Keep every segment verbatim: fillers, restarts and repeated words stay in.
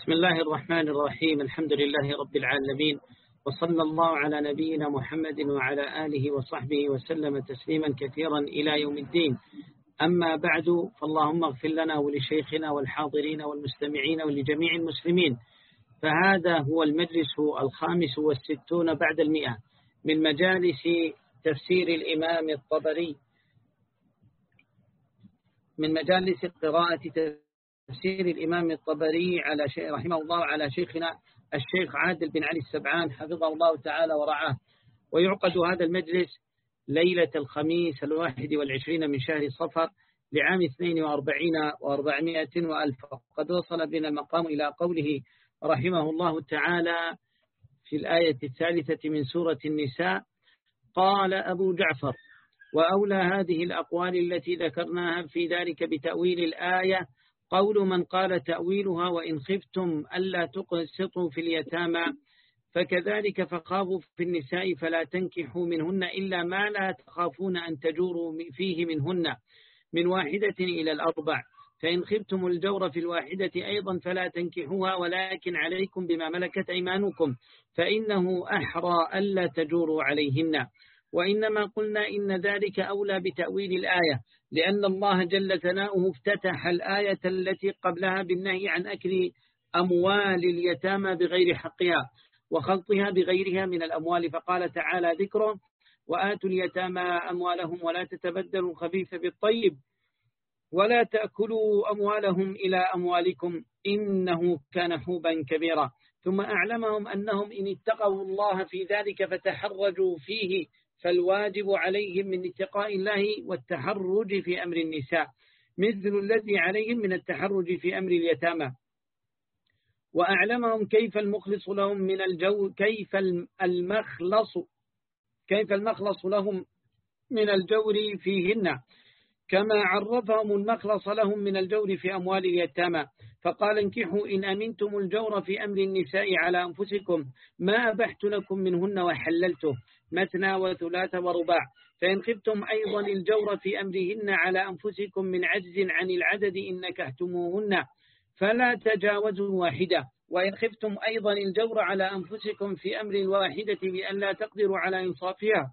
بسم الله الرحمن الرحيم. الحمد لله رب العالمين، وصلى الله على نبينا محمد وعلى آله وصحبه وسلم تسليما كثيرا إلى يوم الدين. أما بعد، فاللهم اغفر لنا ولشيخنا والحاضرين والمستمعين ولجميع المسلمين. فهذا هو المجلس الخامس والستون بعد المئة من مجالس تفسير الإمام الطبري، من مجالس قراءة تفسير الإمام الطبري على شيخ رحمه الله على شيخنا الشيخ عادل بن علي السبعان حفظه الله تعالى ورعاه. ويعقد هذا المجلس ليلة الخميس الواحد والعشرين من شهر صفر لعام اثنين وأربعين وأربعمائة وألف. قد وصل بنا المقام إلى قوله رحمه الله تعالى في الآية الثالثة من سورة النساء: قال أبو جعفر: وأولى هذه الأقوال التي ذكرناها في ذلك بتأويل الآية قول من قال تأويلها: وإن خفتم ألا تقسطوا في اليتامى فكذلك فخافوا في النساء فلا تنكحوا منهن إلا ما لا تخافون أن تجوروا فيه منهن من واحدة إلى الأربع، فإن خفتم الجور في الواحدة أيضا فلا تنكحوها ولكن عليكم بما ملكت أيمانكم فإنه أحرى ألا تجوروا عليهن. وإنما قلنا إن ذلك أولى بتأويل الآية، لأن الله جل ثناؤه افتتح الآية التي قبلها بالنهي عن أكل أموال اليتامى بغير حقها وخلطها بغيرها من الأموال، فقال تعالى ذكره: وآتوا اليتامى أموالهم ولا تتبدلوا الخبيث بالطيب ولا تأكلوا أموالهم إلى أموالكم إنه كان حوبا كبيرا. ثم أعلمهم أنهم إن اتقوا الله في ذلك فتحرجوا فيه فالواجب عليهم من اتقاء الله والتحرج في أمر النساء مثل الذي عليهم من التحرج في أمر اليتامى. وأعلمهم كيف المخلص لهم من الجو كيف المخلص كيف المخلص لهم من الجور فيهن، كما عرفهم المخلص لهم من الجور في أموال اليتامى، فقال: انكحوا إن أمنتم الجور في أمر النساء على أنفسكم ما أبحت لكم منهن وحللته مثنى وثلاث ورباع، فإن خفتم أيضا الجور في أمرهن على أنفسكم من عجز عن العدد إن نكحتموهن فلا تجاوزوا واحدة، وإن خفتم أيضا الجور على أنفسكم في أمر الواحدة بأن لا تقدروا على إنصافها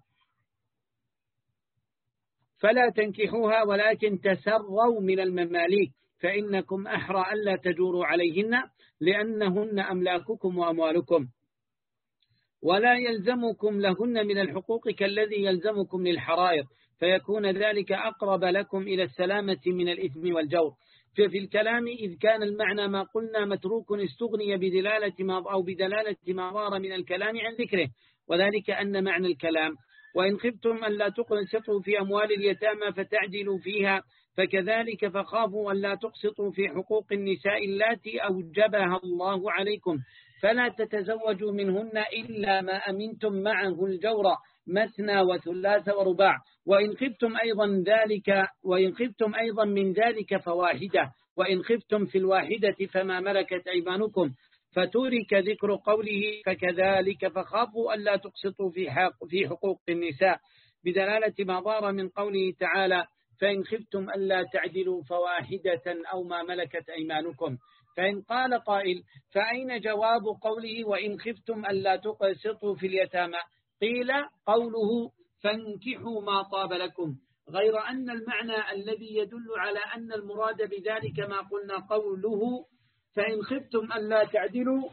فلا تنكحوها ولكن تسروا من المماليك فإنكم أحرى ألا تجوروا عليهن لأنهن أملاككم وأموالكم، ولا يلزمكم لهن من الحقوق كالذي يلزمكم للحرائر، فيكون ذلك أقرب لكم إلى السلامة من الإثم والجور. ففي الكلام إذ كان المعنى ما قلنا متروك استغني بدلالة ما أو بدلالة ما ظهر من الكلام عن ذكره، وذلك أن معنى الكلام: وإن خفتم ألا تقسطوا في أموال اليتامى فتعدلوا فيها فكذلك فخافوا ألا تقسطوا في حقوق النساء اللاتي أوجبها الله عليكم فلا تتزوجوا منهن إلا ما أمنتم معه الجور مثنى وثلاث ورباع، وإن خفتم أيضا ذلك وإن خفتم أيضا من ذلك فواحدة، وإن خفتم في الواحدة فما ملكت أيمانكم، فترك ذكر قوله فكذلك فخافوا ألا تقسطوا في حق في حقوق النساء بدلالة ما ظهر من قوله تعالى: فإن خفتم ألا تعدلوا فواحدة أو ما ملكت أيمانكم. فإن قال قائل: فأين جواب قوله وإن خفتم ألا تقسطوا في اليتامى؟ قيل: قوله فانكحوا ما طاب لكم، غير أن المعنى الذي يدل على أن المراد بذلك ما قلنا قوله فإن خفتم ألا تعدلوا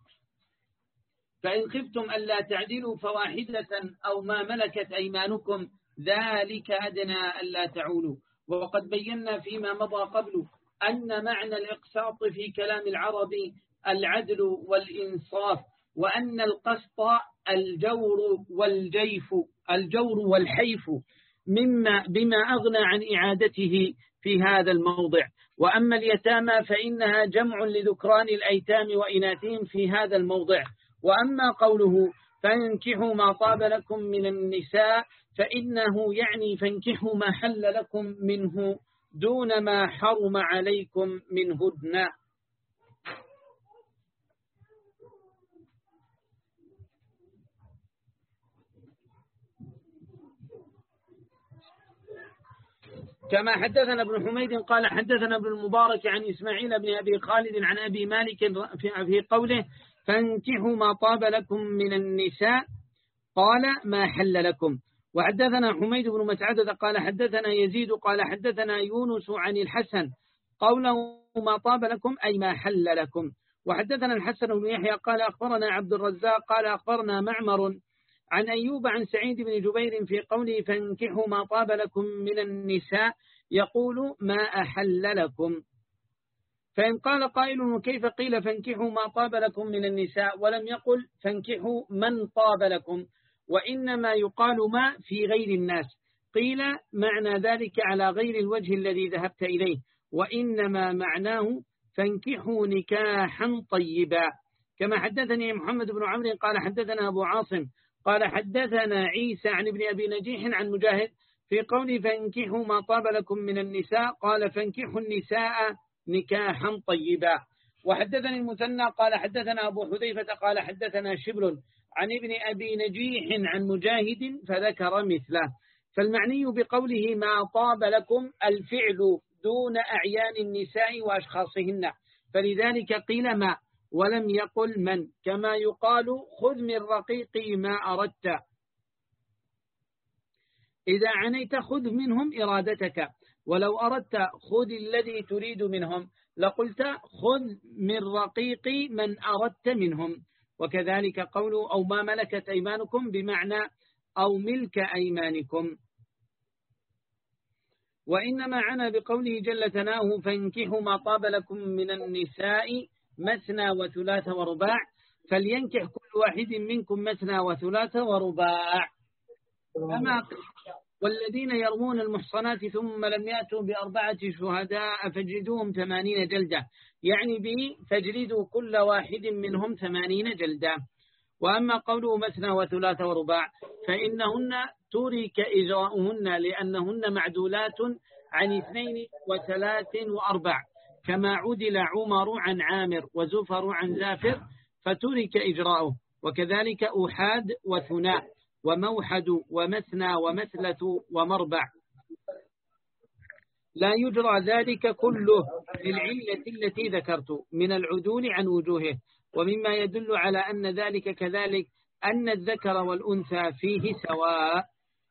فإن خفتم ألا تعدلوا فواحدة أو ما ملكت أيمانكم ذلك أدنى ألا تعولوا. وقد بينا فيما مضى قبل أن معنى الإقساط في كلام العرب العدل والإنصاف، وأن القسط الجور والجيف الجور والحيف مما بما أغنى عن إعادته في هذا الموضع. وأما اليتامى فإنها جمع لذكران الأيتام وإناثهم في هذا الموضع. وأما قوله فانكحوا ما طاب لكم من النساء فإنه يعني فانكحوا ما حل لكم منه دون ما حرم عليكم منهن. كما حدثنا ابن حميد قال حدثنا ابن المبارك عن إسماعيل بن أبي خالد عن أبي مالك في قوله فانكحوا ما طاب لكم من النساء قال ما حل لكم. وحدثنا حميد بن مسعدة قال حدثنا يزيد قال حدثنا يونس عن الحسن قوله ما طاب لكم أي ما حل لكم. وحدثنا الحسن بن يحيى قال أخبرنا عبد الرزاق قال أخبرنا معمر عن أيوب عن سعيد بن جبير في قوله فانكحوا ما طاب لكم من النساء يقول ما أحل لكم. فإن قال قائل وكيف قيل فانكحوا ما طاب لكم من النساء ولم يقل فانكحوا من طاب لكم، وإنما يقال ما في غير الناس، قيل معنى ذلك على غير الوجه الذي ذهبت إليه، وإنما معناه فانكحوا نكاحا طيبا. كما حدثني محمد بن عمرو قال حدثنا أبو عاصم قال حدثنا عيسى عن ابن أبي نجيح عن مجاهد في قوله فانكحوا ما طاب لكم من النساء قال فانكحوا النساء نكاحا طيبا. وحدثني المثنى قال حدثنا أبو حذيفة قال حدثنا شبل عن ابن أبي نجيح عن مجاهد فذكر مثله. فالمعني بقوله ما طاب لكم الفعل دون أعيان النساء وأشخاصهن، فلذلك قيل ما ولم يقل من، كما يقال خذ من رقيقي ما أردت، إذا عنيت خذ منهم إرادتك، ولو أردت خذ الذي تريد منهم لقلت خذ من رقيقي من أردت منهم. وكذلك قوله أو ما ملكت أيمانكم بمعنى أو ملك أيمانكم. وإنما عنا بقوله جل ثناؤه فانكحوا ما طاب لكم من النساء مثنى وثلاث ورباع، فلينكح كل واحد منكم مثنى وثلاث ورباع. أما والذين يرمون المحصنات ثم لم يأتوا بأربعة شهداء فاجلدوهم ثمانين جلدة، يعني به فاجلدوا كل واحد منهم ثمانين جلدة. وأما قوله مثنى وثلاث ورباع فإنهن ترك إجراؤهن لأنهن معدولات عن اثنين وثلاث وأربع، كما عدل عمر عن عامر وزفر عن زافر فترك إجراؤه. وكذلك أحاد وثناء وموحد ومثنى ومثلة ومربع لا يجرى ذلك كله للعلة التي ذكرت من العدول عن وجوهه. ومما يدل على أن ذلك كذلك أن الذكر والأنثى فيه سواء.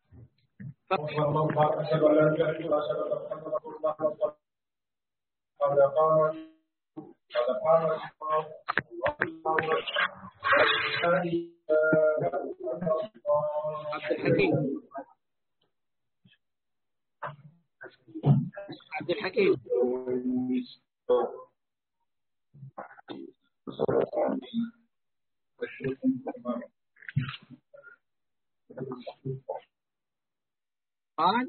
عبد الحكيم عبد الحكيم قال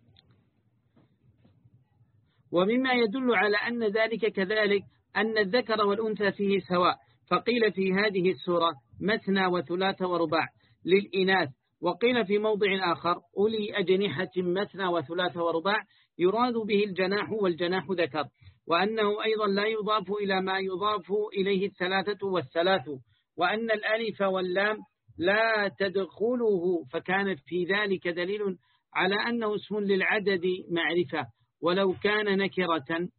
ومما يدل على أن ذلك كذلك أن الذكر والأنثى فيه سواء، فقيل في هذه السورة مثنى وثلاث ورباع للإناث، وقيل في موضع آخر أولي أجنحة مثنى وثلاث ورباع يراد به الجناح والجناح ذكر، وأنه أيضا لا يضاف إلى ما يضاف إليه الثلاثة والثلاث، وأن الألف واللام لا تدخله، فكانت في ذلك دليل على أنه اسم للعدد معرفة، ولو كان نكرة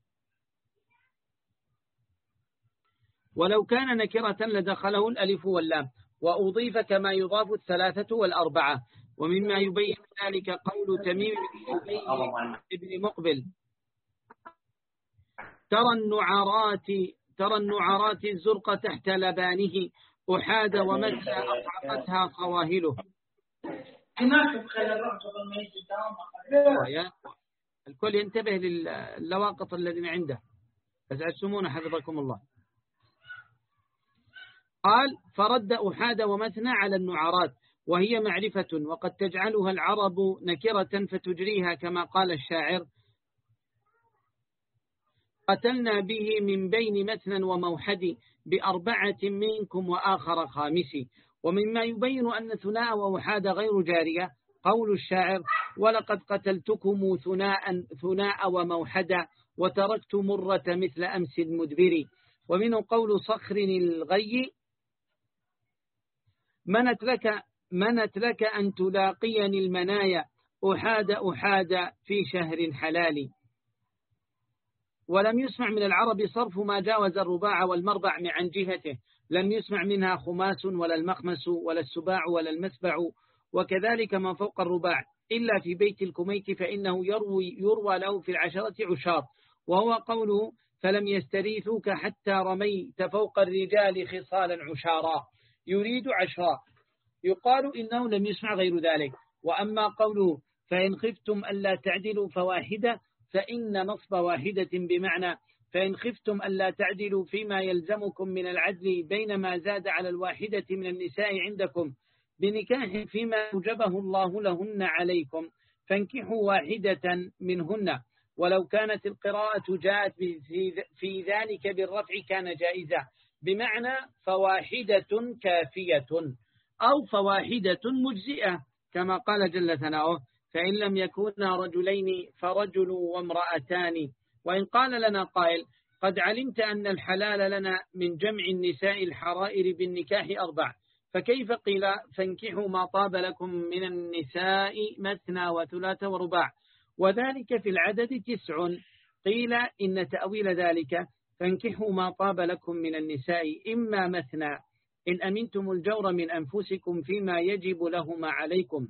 ولو كان نكرة لدخله الألف واللام، وأضيف كما يضاف الثلاثة والأربعة. ومما يبين ذلك قول تميم بن مقبل ترى النعرات ترى النعرات الزرق تحت لبانه أحاد ومسى أطعقتها خواهله. الكل ينتبه للواقط الذين عنده، فسأسمون حفظكم الله. قال فرد أحاد ومثنى على النعرات وهي معرفة، وقد تجعلها العرب نكرة فتجريها، كما قال الشاعر قتلنا به من بين مثنى وموحد بأربعة منكم وآخر خامس. ومما يبين أن ثناء وأحاد غير جارية قول الشاعر ولقد قتلتكم ثناء ثناء وموحدا وتركت مرة مثل أمس المدبر. ومنه قول صخر الغي منت لك, منت لك أن تلاقيني المنايا أحاد أحاد في شهر حلال. ولم يسمع من العرب صرف ما جاوز الرباع والمربع عن جهته، لم يسمع منها خماس ولا المخمس ولا السباع ولا المسبع، وكذلك ما فوق الرباع إلا في بيت الكميت فإنه يروي, يروى له في العشرة عشار، وهو قوله فلم يستريثوك حتى رميت فوق الرجال خصالا عشارا، يريد عشرا. يقال إنه لم يسمع غير ذلك. وأما قوله فإن خفتم ألا تعدلوا فواحدة، فإن نصب واحدة بمعنى فإن خفتم ألا تعدلوا فيما يلزمكم من العدل بين ما زاد على الواحدة من النساء عندكم بنكاح فيما أوجبه الله لهن عليكم، فانكحوا واحدة منهن. ولو كانت القراءة جاءت في ذلك بالرفع كان جائزة، بمعنى فواحدة كافية أو فواحدة مجزئة، كما قال جل ثناؤه فإن لم يكونا رجلين فرجل وامرأتان. وإن قال لنا قائل قد علمت أن الحلال لنا من جمع النساء الحرائر بالنكاح أربع، فكيف قيل فانكحوا ما طاب لكم من النساء مثنى وثلاث ورباع، وذلك في العدد تسع؟ قيل إن تأويل ذلك فانكحوا ما طاب لكم من النساء إما مثنى إن أمنتم الجور من أنفسكم فيما يجب لهما عليكم،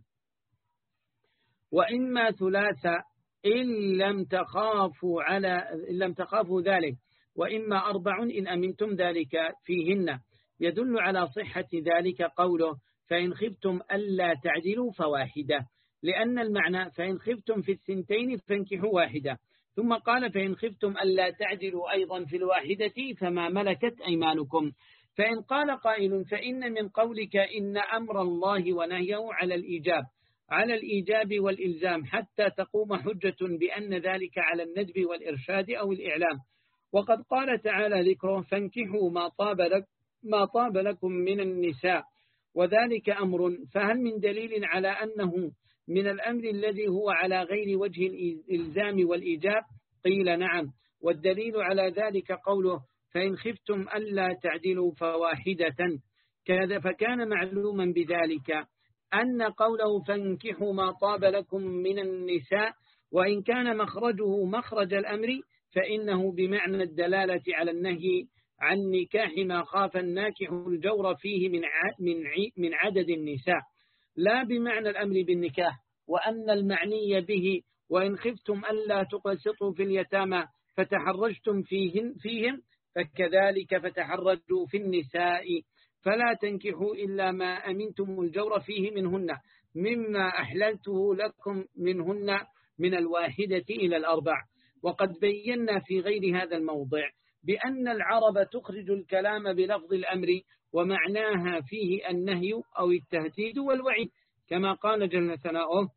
وإما ثلاثة إن لم تخافوا على إن لم تخافوا ذلك، وإما أربع إن أمنتم ذلك فيهن. يدل على صحة ذلك قوله فإن خفتم ألا تعدلوا فواحدة، لأن المعنى فإن خفتم في الثنتين فانكحوا واحدة، ثم قال فإن خفتم ألا تعدلوا أيضا في الواحدة فما ملكت أيمانكم. فإن قال قائل فإن من قولك إن أمر الله ونهيه على الإيجاب على الإيجاب والإلزام حتى تقوم حجة بأن ذلك على الندب والإرشاد أو الإعلام، وقد قال تعالى ذكره فانكحوا ما طاب لك ما طاب لكم من النساء، وذلك أمر، فهل من دليل على أنه من الأمر الذي هو على غير وجه الإلزام والإيجاب؟ قيل نعم، والدليل على ذلك قوله فإن خفتم ألا تعدلوا فواحدة، فكان معلوما بذلك أن قوله فانكحوا ما طاب لكم من النساء وإن كان مخرجه مخرج الأمر فإنه بمعنى الدلالة على النهي عن نكاح ما خاف الناكح الجور فيه من من عدد النساء، لا بمعنى الأمر بالنكاح. وأن المعني به وإن خفتم ألا تقسطوا في اليتامى فتحرجتم فيهم, فيهم فكذلك فتحرجوا في النساء، فلا تنكحوا إلا ما أمنتم الجور فيه منهن مما أحللته لكم منهن من الواحدة إلى الأربع. وقد بينا في غير هذا الموضع بأن العرب تخرج الكلام بلفظ الأمر ومعناها فيه النهي أو التهديد والوعيد، كما قال جل ثناؤه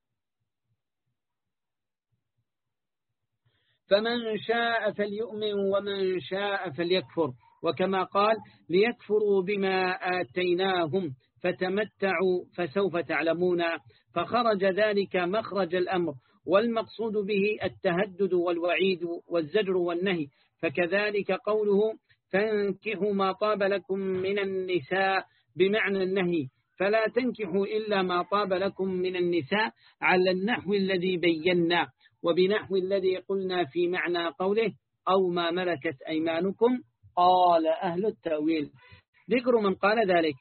فمن شاء فليؤمن ومن شاء فليكفر، وكما قال ليكفروا بما آتيناهم فتمتعوا فسوف تعلمون، فخرج ذلك مخرج الأمر، والمقصود به التهدد والوعيد والزجر والنهي. فكذلك قوله فانكحوا ما طاب لكم من النساء بمعنى النهي، فلا تنكحوا إلا ما طاب لكم من النساء على النحو الذي بينا، وبنحو الذي قلنا في معنى قوله أو ما ملكت أيمانكم. قال أهل التأويل ذكر من قال ذلك.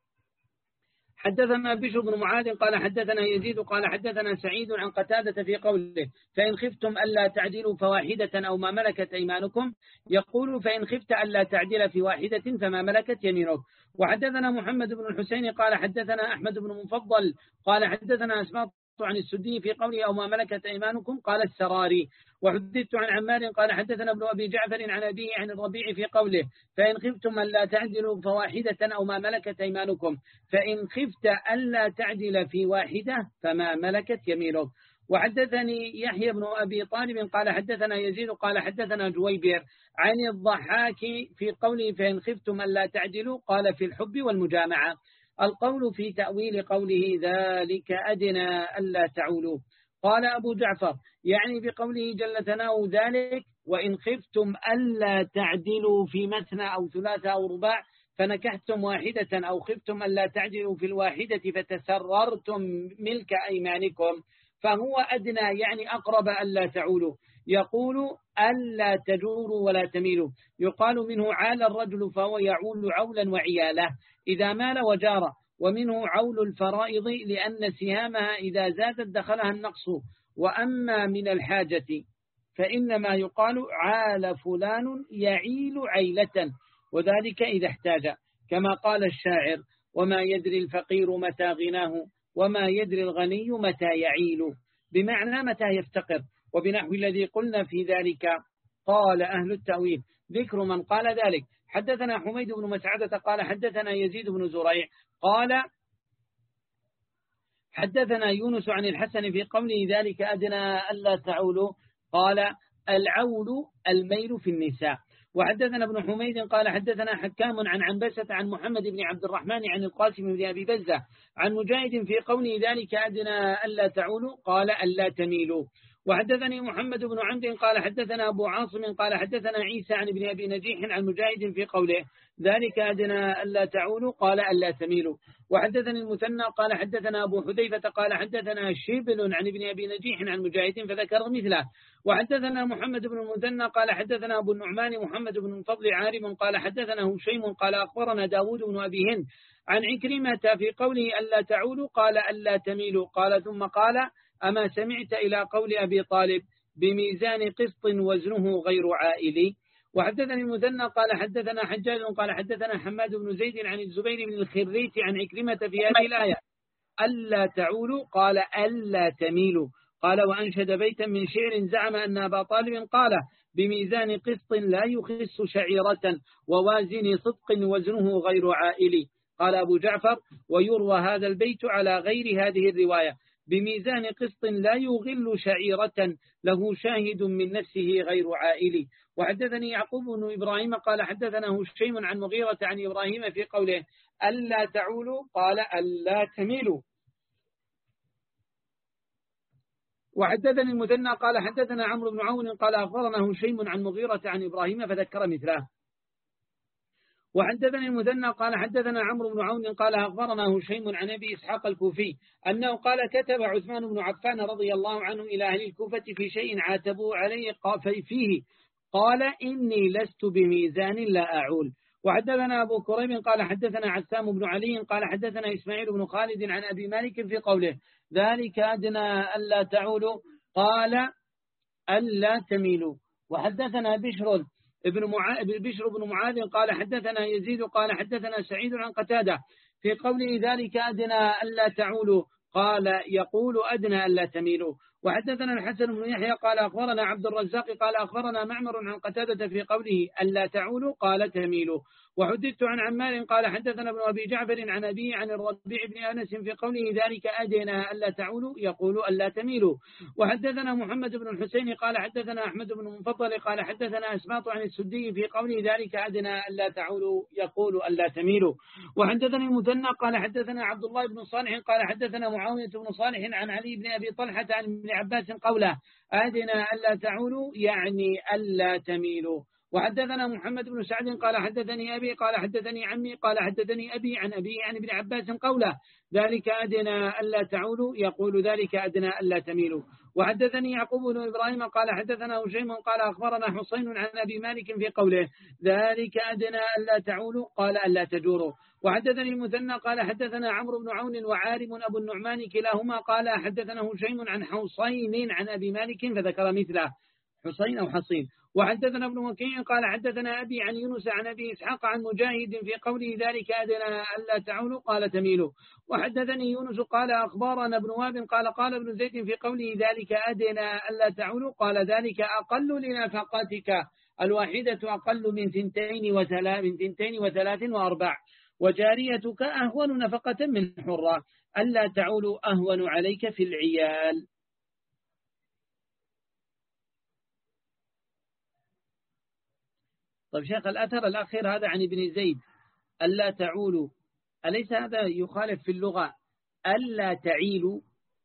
حدثنا بشر بن معاذ قال حدثنا يزيد قال حدثنا سعيد عن قتادة في قوله فإن خفتم ألا تعدلوا فواحدة أو ما ملكت أيمانكم، يقول فإن خفت ألا تعدل في واحدة فما ملكت يمينك. وحدثنا محمد بن الحسين قال حدثنا أحمد بن مفضل قال حدثنا أسماء عن السدي في قوله أو ما ملكت أيمانكم قال السراري. وحدثت عن عمار قال حدثنا ابن أبي جعفر عن أبيه عن الربيع في قوله فإن خفتم ألا تعدلوا فواحدة أو ما ملكت أيمانكم، فإن خفت ألا تعدل في واحدة فما ملكت يمينك. وحدثني يحيى بن أبي طالب قال حدثنا يزيد قال حدثنا جويبر عن الضحاك في قوله فإن خفتم ألا تعدلوا قال في الحب والمجامعة. القول في تأويل قوله ذلك أدنى ألا تعولوا. قال أبو جعفر يعني بقوله جل ثناؤه ذلك وإن خفتم ألا تعدلوا في مثنى أو ثلاثة أو رباع فنكحتم واحدة أو خفتم ألا تعدلوا في الواحدة فتسررتم ملك أيمانكم، فهو أدنى يعني أقرب ألا تعولوا. يقول ألا تجوروا ولا تميلوا، يقال منه عال الرجل فهو يعول عولا وعياله إذا مال وجار، ومنه عول الفرائض لأن سهامها إذا زادت دخلها النقص. وأما من الحاجة فإنما يقال عال فلان يعيل عيلة، وذلك إذا احتاج، كما قال الشاعر: وما يدري الفقير متى غناه وما يدري الغني متى يعيل، بمعنى متى يفتقر. وبنحو الذي قلنا في ذلك قال أهل التأويل ذكر من قال ذلك. حدثنا حميد بن مسعدة قال حدثنا يزيد بن زريع قال حدثنا يونس عن الحسن في قوله ذلك أدنى ألا تعولوا، قال العول الميل في النساء. وحدثنا ابن حميد قال حدثنا حكام عن عنبسة عن محمد بن عبد الرحمن عن القاسم بن أبي بزة عن مجاهد في قوله ذلك أدنى ألا تعولوا، قال ألا تميلوا. وحدثني محمد بن عمد قال حدثنا أبو عاصم قال حدثنا عيسى عن ابن أبي نجيح عن مجاهد في قوله ذلك أدنى ألا تعولوا، قال ألا تميلوا. وحدثني المثنى قال حدثنا أبو حذيفة قال حدثنا شبل عن ابن أبي نجيح عن مجاهد فذكر مثله. وحدثنا محمد بن المثنى قال حدثنا أبو النعمان محمد بن الفضل عارم قال حدثنا هشيم قال أخبرنا داود بن أبي هند عن عكرمة في قوله ألا تعولوا، قال ألا تميلوا. قال ثم قال أما سمعت إلى قول أبي طالب بميزان قسط وزنه غير عائلي. وحدثني المثنى قال حدثنا حجاج قال حدثنا حماد بن زيد عن الزبير بن الخريت عن عكرمة في هذه الآية ألا تعولوا، قال ألا تميلوا. قال وأنشد بيتا من شعر زعم أن أبا طالب قال بميزان قسط لا يخس شعيرة ووازن صدق وزنه غير عائلي. قال أبو جعفر ويروى هذا البيت على غير هذه الرواية بميزان قسط لا يغل شعيرة له شاهد من نفسه غير عائلي. وحدثني يعقوب بن إبراهيم قال حدثنا هشيم عن مغيرة عن إبراهيم في قوله ألا تعولوا، قال ألا تميلوا. وحدثني المثنى قال حدثنا عمرو بن عون قال أخبرنا هشيم عن مغيرة عن إبراهيم فذكر مثله. وحدثني المثنى قال حدثنا عمرو بن عون قال أخبرنا هشيم عن أبي إسحاق الكوفي أنه قال كتب عثمان بن عفان رضي الله عنه إلى أهل الكوفة في شيء عاتبوا عليه فيه قال إني لست بميزان لا أعول. وحدثنا أبو كريم قال حدثنا عسام بن علي قال حدثنا إسماعيل بن خالد عن أبي مالك في قوله ذلك أدنى ألا تعولوا، قال ألا تميلوا. وحدثنا بشر ابن معا... بشر بن معاذ قال حدثنا يزيد قال حدثنا سعيد عن قتادة في قوله ذلك أدنى ألا تعولوا، قال يقول أدنى ألا تميلوا. وحدثنا الحسن بن يحيى قال أخبرنا عبد الرزاق قال أخبرنا معمر عن قتادة في قوله ألا تعولوا، قال تميلوا. وحدثت عن عمار قال حدثنا ابن أبي جعفر عن أبي عن الربيع بن أنس في قوله ذلك أدنى ألا تعولوا يقول ألا تميلوا. وحدثنا محمد بن الحسين قال حدثنا أحمد بن المفضل قال حدثنا أسماط عن السدي في قوله ذلك أدنى ألا تعولوا يقول ألا تميلوا. وحدثني المثنى قال حدثنا عبد الله بن صالح قال حدثنا معاوية بن صالح عن علي بن أبي طلحة عن ابن عباس قوله أدنى ألا تعولوا يعني ألا تميلوا. وحدثنا محمد بن سعد قال حدثني أبي قال حدثني عمي قال حدثني أبي عن أبي عن ابن عباس قوله ذلك أدنى ألا تعولوا يقول ذلك أدنى ألا تميلوا. وحدثني يعقوب بن إبراهيم قال حدثنا هشيم قال أخبرنا حسين عن أبي مالك في قوله ذلك أدنى ألا تعولوا قال ألا تجوروا. وحدثني المثنى قال حدثنا عمرو بن عون وعارم أبو النعمان كلاهما قال حدثنا هشيم عن حسين عن أبي مالك فذكر مثله حسين أو حصين. وحدثنا ابن وكيع قال حدثنا أبي عن يونس عن أبي إسحاق عن مجاهد في قوله ذلك أدنى ألا تعولوا قال تميلوا. وحدثني يونس قال أخبارنا ابن وهب قال قال ابن زيد في قوله ذلك أدنى ألا تعولوا قال ذلك أقل لنفقاتك الواحدة أقل من ثنتين وثلاث من ثنتين وثلاث وأربع وجاريتك أهون نفقة من حرة ألا تعولوا أهون عليك في العيال. طيب شيخ الأثر الأخير هذا عن ابن زيد ألا تعولوا، أليس هذا يخالف في اللغة ألا تعيلوا؟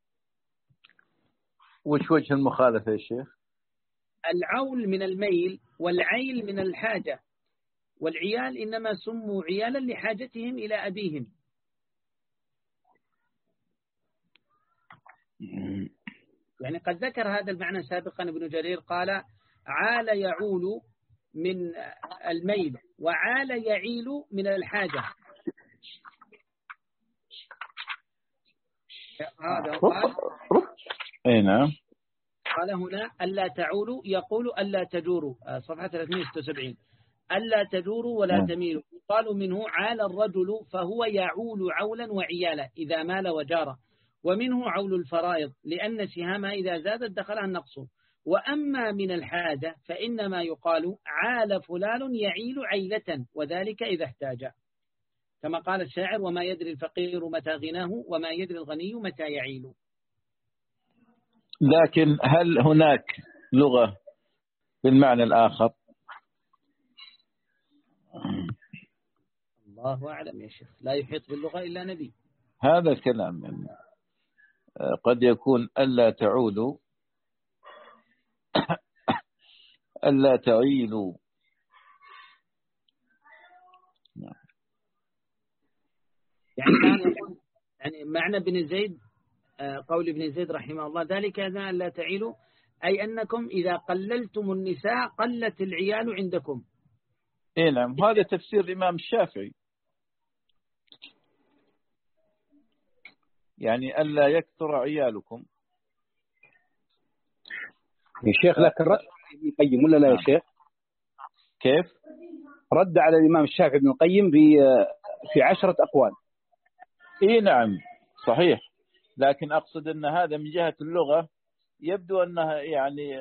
وش وجه المخالفة يا شيخ؟ العول من الميل والعيل من الحاجة، والعيال إنما سموا عيالا لحاجتهم إلى أبيهم. يعني قد ذكر هذا المعنى سابقا ابن جرير، قال عال يعول من الميل، وعال يعيل من الحاجة. هذا قال اي نعم. قال هنا ألا تعولوا، يقول ألا تجوروا، صفحة ثلاثمائة وستة وسبعين، ألا تجوروا ولا تميلوا. قالوا منه عال الرجل فهو يعول عولا وعيالا إذا مال وجار، ومنه عول الفرائض لأن سهامها إذا زادت دخلها النقص. وأما من الحاجة فإنما يقال عال فلان يعيل عيلة، وذلك إذا احتاج، كما قال الشاعر وما يدري الفقير متى غناه وما يدري الغني متى يعيل. لكن هل هناك لغة بالمعنى الآخر؟ الله أعلم يا شيخ، لا يحيط باللغة إلا نبي. هذا الكلام يعني قد يكون ألا تعولوا ألا تعيلوا. يعني كان يقول يعني معنى ابن زيد، قول ابن زيد رحمه الله ذلك ألا تعيلوا، أي أنكم إذا قللتم النساء قلت العيال عندكم. إيه نعم، هذا تفسير الإمام الشافعي، يعني ألا يكثر عيالكم. يا شيخ لكن رد على ابن القيم ولا لا يا شيخ؟ كيف؟ رد على الإمام الشافعي ابن القيم في في عشرة أقوال. إيه نعم صحيح، لكن أقصد أن هذا من جهة اللغة يبدو أنها يعني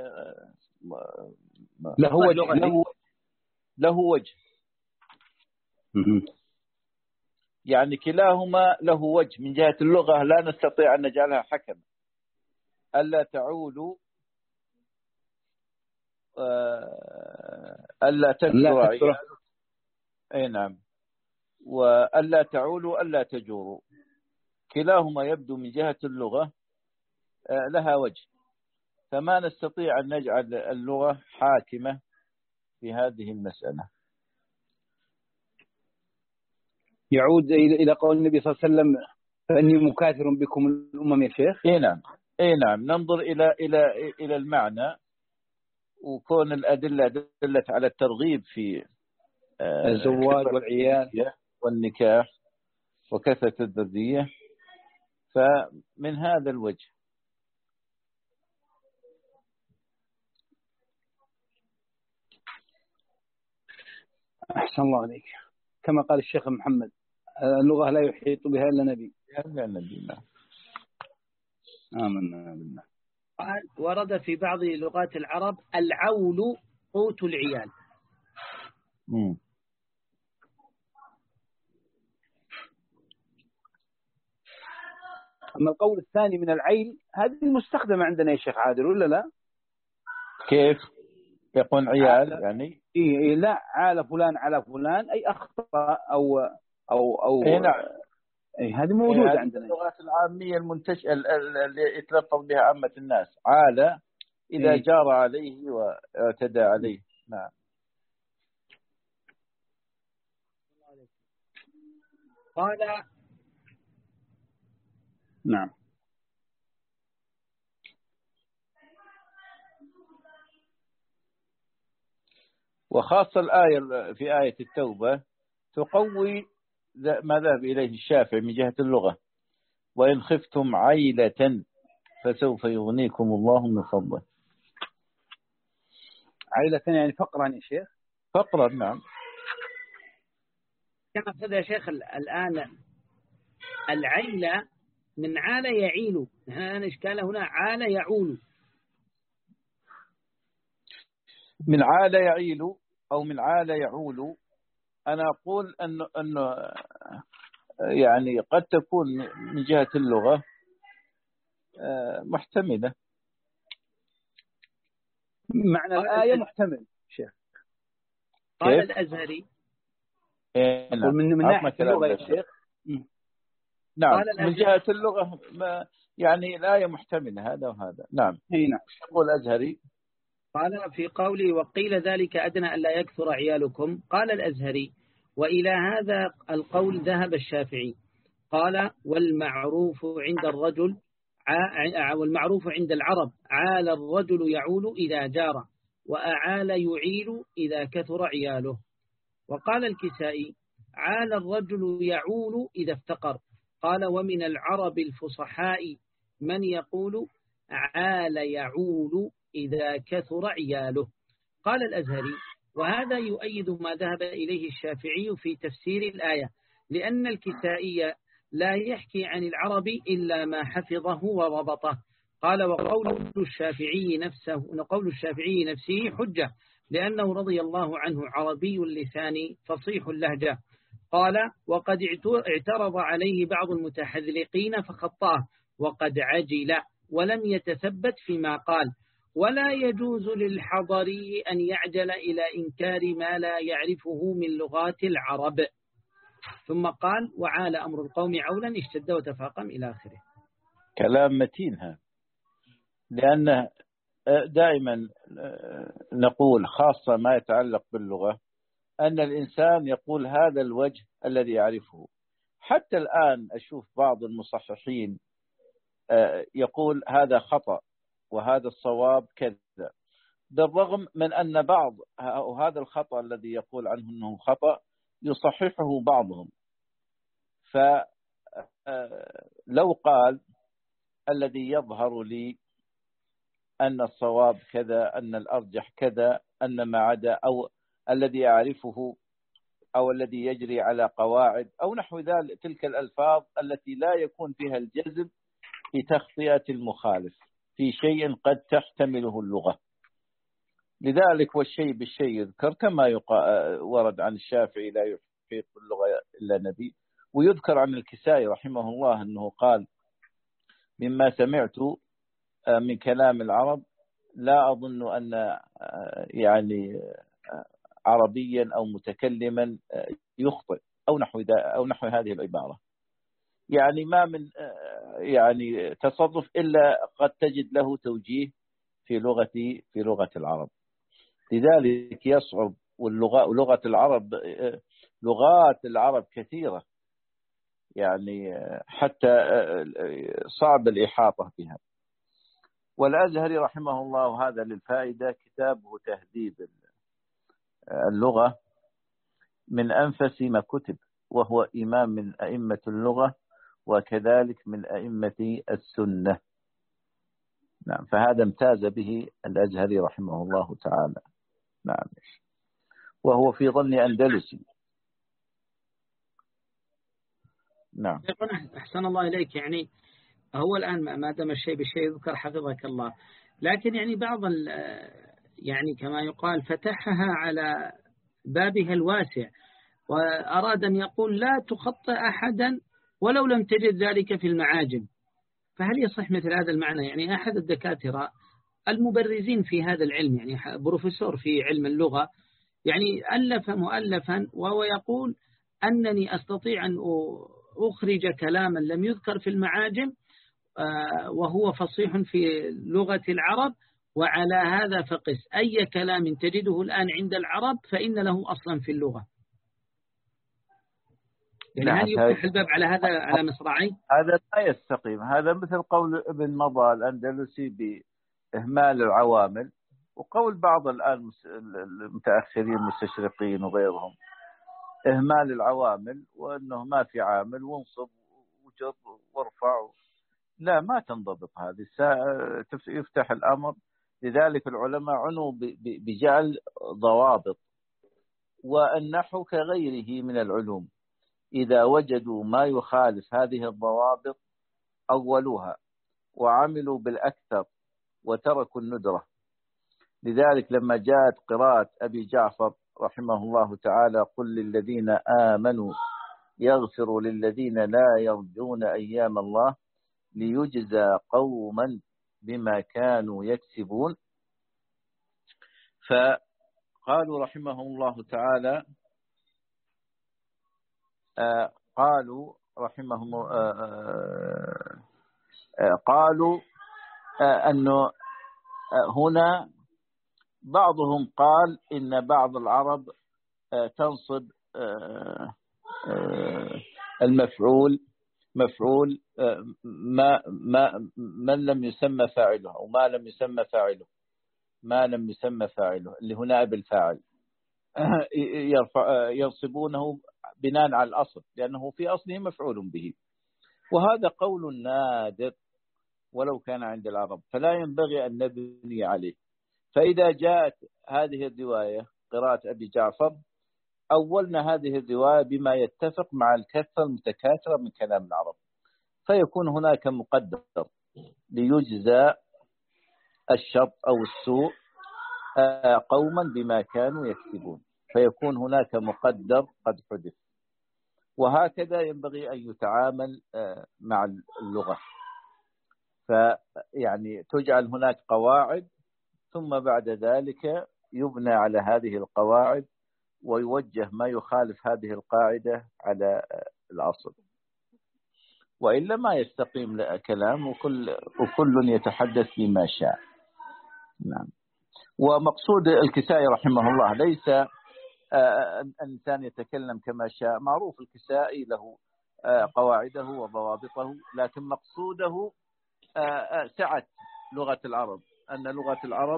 له وجه له, له وجه يعني كلاهما له وجه من جهة اللغة، لا نستطيع أن نجعلها حكم. ألا تعولوا ألا تكثروا، أي نعم، وألا تعولوا ألا تجوروا، كلاهما يبدو من جهة اللغة لها وجه، فما نستطيع أن نجعل اللغة حاكمة في هذه المسألة. يعود إلى قول النبي صلى الله عليه وسلم فإني مكاثر بكم الأمم يا شيخ. إيه نعم، إيه نعم، ننظر إلى إلى إلى المعنى، وكون الأدلة دلت على الترغيب في الزواج والعيال والنكاح وكثرة الذرية، فمن هذا الوجه. أحسن الله عليك. كما قال الشيخ محمد اللغة لا يحيط بها إلا نبي. إلا نبي. آمنا بالله. ورد في بعض لغات العرب العول قوت العيال. مم. أما القول الثاني من العيل هذه المستخدمة عندنا يا شيخ عادل ولا لا؟ كيف يكون عيال يعني؟ إيه, إيه لا، عال فلان على فلان أي أخطأ أو أو أو إيه نعم. إيه هذه موجودة إيه عندنا. اللغات العامية المنتشرة اللي يتلفظ بها عامة الناس، عال إذا إيه؟ جار عليه واعتدى عليه. نعم. قال نعم. وخاصة الآية في آية التوبة تقوي ما ذهب إليه الشافعي من جهة اللغة، وإن خفتم عيلة فسوف يغنيكم الله من فضله. عيلة يعني فقرا يا شيخ؟ فقرا نعم. كما قصد يا شيخ الآن العيلة من عال يعيل، نحن الآن إشكال هنا عال يعول. من عال يعيل أو من عال يعول، أنا أقول أنه أنه يعني قد تكون من جهة اللغة محتملة. معنى الآية محتمل شيخ. قال الأزهري نعم. من من ناحية اللغة يا شيخ. نعم من جهة اللغة ما يعني الآية محتملة هذا وهذا. نعم. أي نعم. يقول الأزهري قال في قوله وقيل ذلك أدنى ألا يكثر عيالكم، قال الأزهري وإلى هذا القول ذهب الشافعي، قال والمعروف عند الرجل والمعروف عند العرب عال الرجل يعول إذا جار، وأعال يعيل إذا كثر عياله. وقال الكسائي عال الرجل يعول إذا افتقر. قال ومن العرب الفصحاء من يقول عال يعول إذا كثر عياله. قال الأزهري وهذا يؤيد ما ذهب إليه الشافعي في تفسير الآية، لأن الكسائي لا يحكي عن العرب إلا ما حفظه وربطه. قال وقول الشافعي نفسه قول الشافعي نفسه حجة، لأنه رضي الله عنه عربي اللسان فصيح اللهجة. قال وقد اعترض عليه بعض المتحذلقين فخطاه، وقد عجل ولم يتثبت فيما قال، ولا يجوز للحضري أن يعجل إلى إنكار ما لا يعرفه من لغات العرب. ثم قال وعال أمر القوم عولا اشتد وتفاقم إلى آخره. كلام متين هذا، لأن دائما نقول خاصة ما يتعلق باللغة أن الإنسان يقول هذا الوجه الذي يعرفه. حتى الآن أشوف بعض المصححين يقول هذا خطأ وهذا الصواب كذا، بالرغم من أن بعض هذا الخطأ الذي يقول عنه أنه خطأ يصححه بعضهم. فلو قال الذي يظهر لي أن الصواب كذا، أن الأرجح كذا، أن ما عدا أو الذي أعرفه أو الذي يجري على قواعد أو نحو ذلك، تلك الألفاظ التي لا يكون فيها الجزم في تخطئة المخالف في شيء قد تحتمله اللغة. لذلك والشيء بالشيء يذكر، كما ورد عن الشافعي لا يحيط باللغة إلا نبي. ويذكر عن الكسائي رحمه الله أنه قال مما سمعت من كلام العرب لا أظن أن يعني عربيا أو متكلما يخطئ أو نحو أو نحو هذه العبارة. يعني ما من يعني تصرف إلا قد تجد له توجيه في لغة في لغة العرب. لذلك يصعب، واللغة ولغة العرب لغات العرب كثيرة، يعني حتى صعب الإحاطة بها. والأزهري رحمه الله هذا للفائدة كتابه تهذيب اللغة من أنفس ما كتب، وهو إمام من أئمة اللغة وكذلك من أئمة السنة. نعم، فهذا امتاز به الأزهري رحمه الله تعالى. نعم، وهو في ظن أندلسي. نعم. أحسن الله إليك. يعني هو الآن ما دام الشيء بالشيء يذكر حفظك الله، لكن يعني بعض يعني كما يقال فتحها على بابها الواسع، وأراد أن يقول لا تخطئ أحدا ولو لم تجد ذلك في المعاجم. فهل يصح مثل هذا المعنى؟ يعني أحد الدكاترة المبرزين في هذا العلم، يعني بروفيسور في علم اللغة، يعني ألف مؤلفا وهو يقول أنني أستطيع أن أخرج كلاما لم يذكر في المعاجم وهو فصيح في لغة العرب، وعلى هذا فقس أي كلام تجده الآن عند العرب فإن له أصلا في اللغة. يعني هل يفتح الباب على هذا على مصراعي؟ هذا لا يستقيم. هذا مثل قول ابن مضى الأندلسي بإهمال العوامل، وقول بعض الآن المتأخرين المستشرقين وغيرهم إهمال العوامل، وأنه ما في عامل وانصب وجر وارفع. لا، ما تنضبط هذه، يفتح الأمر. لذلك العلماء عنوا بجعل ضوابط، والنحو كغيره من العلوم إذا وجدوا ما يخالف هذه الضوابط أولوها وعملوا بالأكثر وتركوا الندرة. لذلك لما جاءت قراءة أبي جعفر رحمه الله تعالى قل للذين آمنوا يغفروا للذين لا يرجون أيام الله ليجزى قوما بما كانوا يكسبون، فقالوا رحمه الله تعالى آه قالوا رحمهم آه آه قالوا آه أنه آه هنا بعضهم قال إن بعض العرب آه تنصب آه آه المفعول مفعول ما ما من لم يسمى فاعله أو ما لم يسمى فاعله ما لم يسمى فاعله اللي هو نائب الفاعل يرفع ينصبونه بناء على الأصل لأنه في أصله مفعول به، وهذا قول نادر ولو كان عند العرب، فلا ينبغي أن نبني عليه. فإذا جاءت هذه الرواية قراءة أبي جعفر أولنا هذه الرواية بما يتفق مع الكثرة المتكاثرة من كلام العرب، فيكون هناك مقدر ليجزى الشر أو السوء قوما بما كانوا يكسبون، فيكون هناك مقدر قد حدث. وهكذا ينبغي أن يتعامل مع اللغة، فيعني تجعل هناك قواعد ثم بعد ذلك يبنى على هذه القواعد ويوجه ما يخالف هذه القاعدة على الأصل، وإلا ما يستقيم كلام وكل, وكل يتحدث بما شاء. نعم. ومقصود الكسائي رحمه الله ليس الإنسان يتكلم كما شاء، معروف الكسائي له قواعده وضوابطه، لكن مقصوده سعة لغة العرب، أن لغة العرب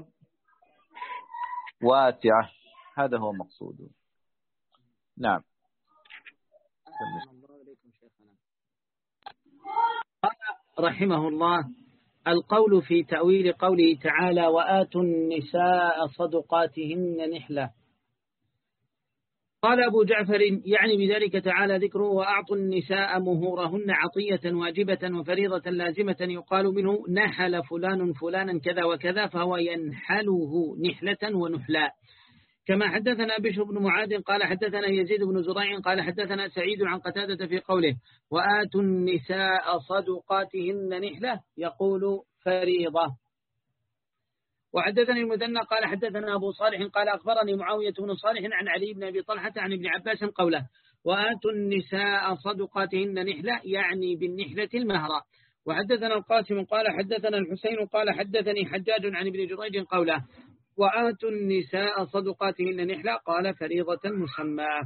واسعة، هذا هو مقصوده. نعم. رحمه الله القول في تأويل قوله تعالى وآتوا النساء صدقاتهن نحلة. قال أبو جعفر يعني بذلك تعالى ذكره وأعطوا النساء مهورهن عطية واجبة وفريضة لازمة، يقال منه نحل فلان فلانا كذا وكذا، فهو ينحله نحلة ونحلا. كما حدثنا بشر بن معاذ قال حدثنا يزيد بن زريع قال حدثنا سعيد عن قتادة في قوله وآتوا النساء صدقاتهن نحلة يقول فريضة. وحدثني المثنى قال حدثنا أبو صالح قال أخبرني معاوية بن صالح عن علي بن أبي طلحة عن ابن عباس قوله وآتوا النساء صدقاتهن نحلة يعني بالنحلة المهرة. وحدثنا القاسم قال حدثنا الحسين قال حدثني حجاج عن ابن جريج قوله وآتوا النساء صدقاتهن نحلة قال فريضة مسمى.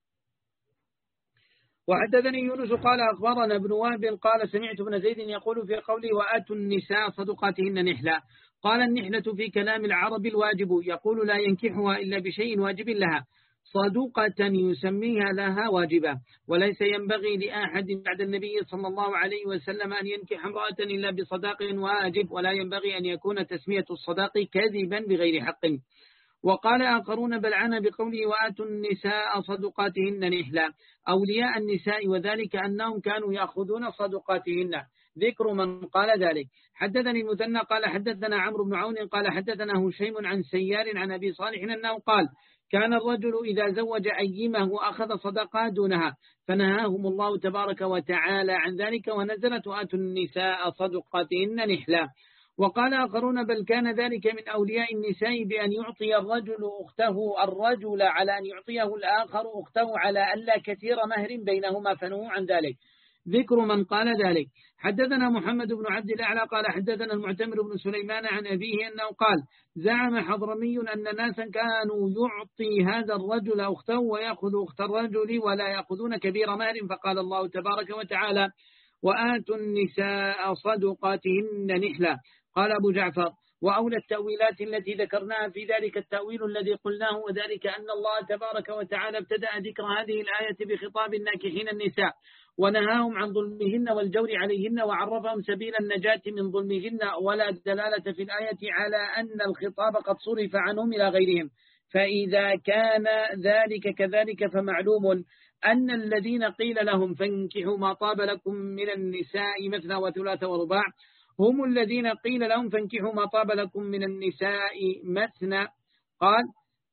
وحدثني يونس قال أخبرنا ابن وهب قال سمعت ابن زيد يقول في قوله وآتوا النساء صدقاتهن نحلة، قال النحلة في كلام العرب الواجب، يقول لا ينكحها إلا بشيء واجب لها، صدقة يسميها لها واجبة، وليس ينبغي لأحد بعد النبي صلى الله عليه وسلم أن ينكح امرأة إلا بصداق واجب، ولا ينبغي أن يكون تسمية الصداق كذبا بغير حق. وقال آخرون بل عنا بقوله وآتوا النساء صدقاتهن نحلة أولياء النساء، وذلك أنهم كانوا يأخذون صدقاتهن، ذكر من قال ذلك. حدثني المثنى قال حدثنا عمرو بن عون قال حدثنا هشيم عن سيار عن أبي صالح أنه قال كان الرجل إذا زوج أيمه أخذ صدقات دونها، فنهاهم الله تبارك وتعالى عن ذلك ونزلت وآتوا النساء صدقاتهن نحلة. وقال آخرون بل كان ذلك من أولياء النساء بأن يعطي الرجل أخته الرجل على أن يعطيه الآخر أخته على ألا كثير مهر بينهما، فنهوا عن ذلك، ذكر من قال ذلك. حدثنا محمد بن عبد الأعلى قال حدثنا المعتمر بن سليمان عن أبيه أنه قال زعم حضرمي أن ناسا كانوا يعطي هذا الرجل أخته ويأخذ أخت الرجل ولا يأخذون كبير مهر، فقال الله تبارك وتعالى وآتوا النساء صدقاتهن نحلة. قال أبو جعفر وأولى التأويلات التي ذكرناها في ذلك التأويل الذي قلناه، وذلك أن الله تبارك وتعالى ابتدأ ذكر هذه الآية بخطاب الناكحين النساء ونهاهم عن ظلمهن والجور عليهن وعرفهم سبيل النجاة من ظلمهن، ولا دلالة في الآية على أن الخطاب قد صرف عنهم إلى غيرهم. فإذا كان ذلك كذلك فمعلوم أن الذين قيل لهم فانكحوا ما طاب لكم من النساء مثنى وثلاث ورباع هم الذين قيل لهم فانكحوا ما طاب لكم من النساء مثنى، قال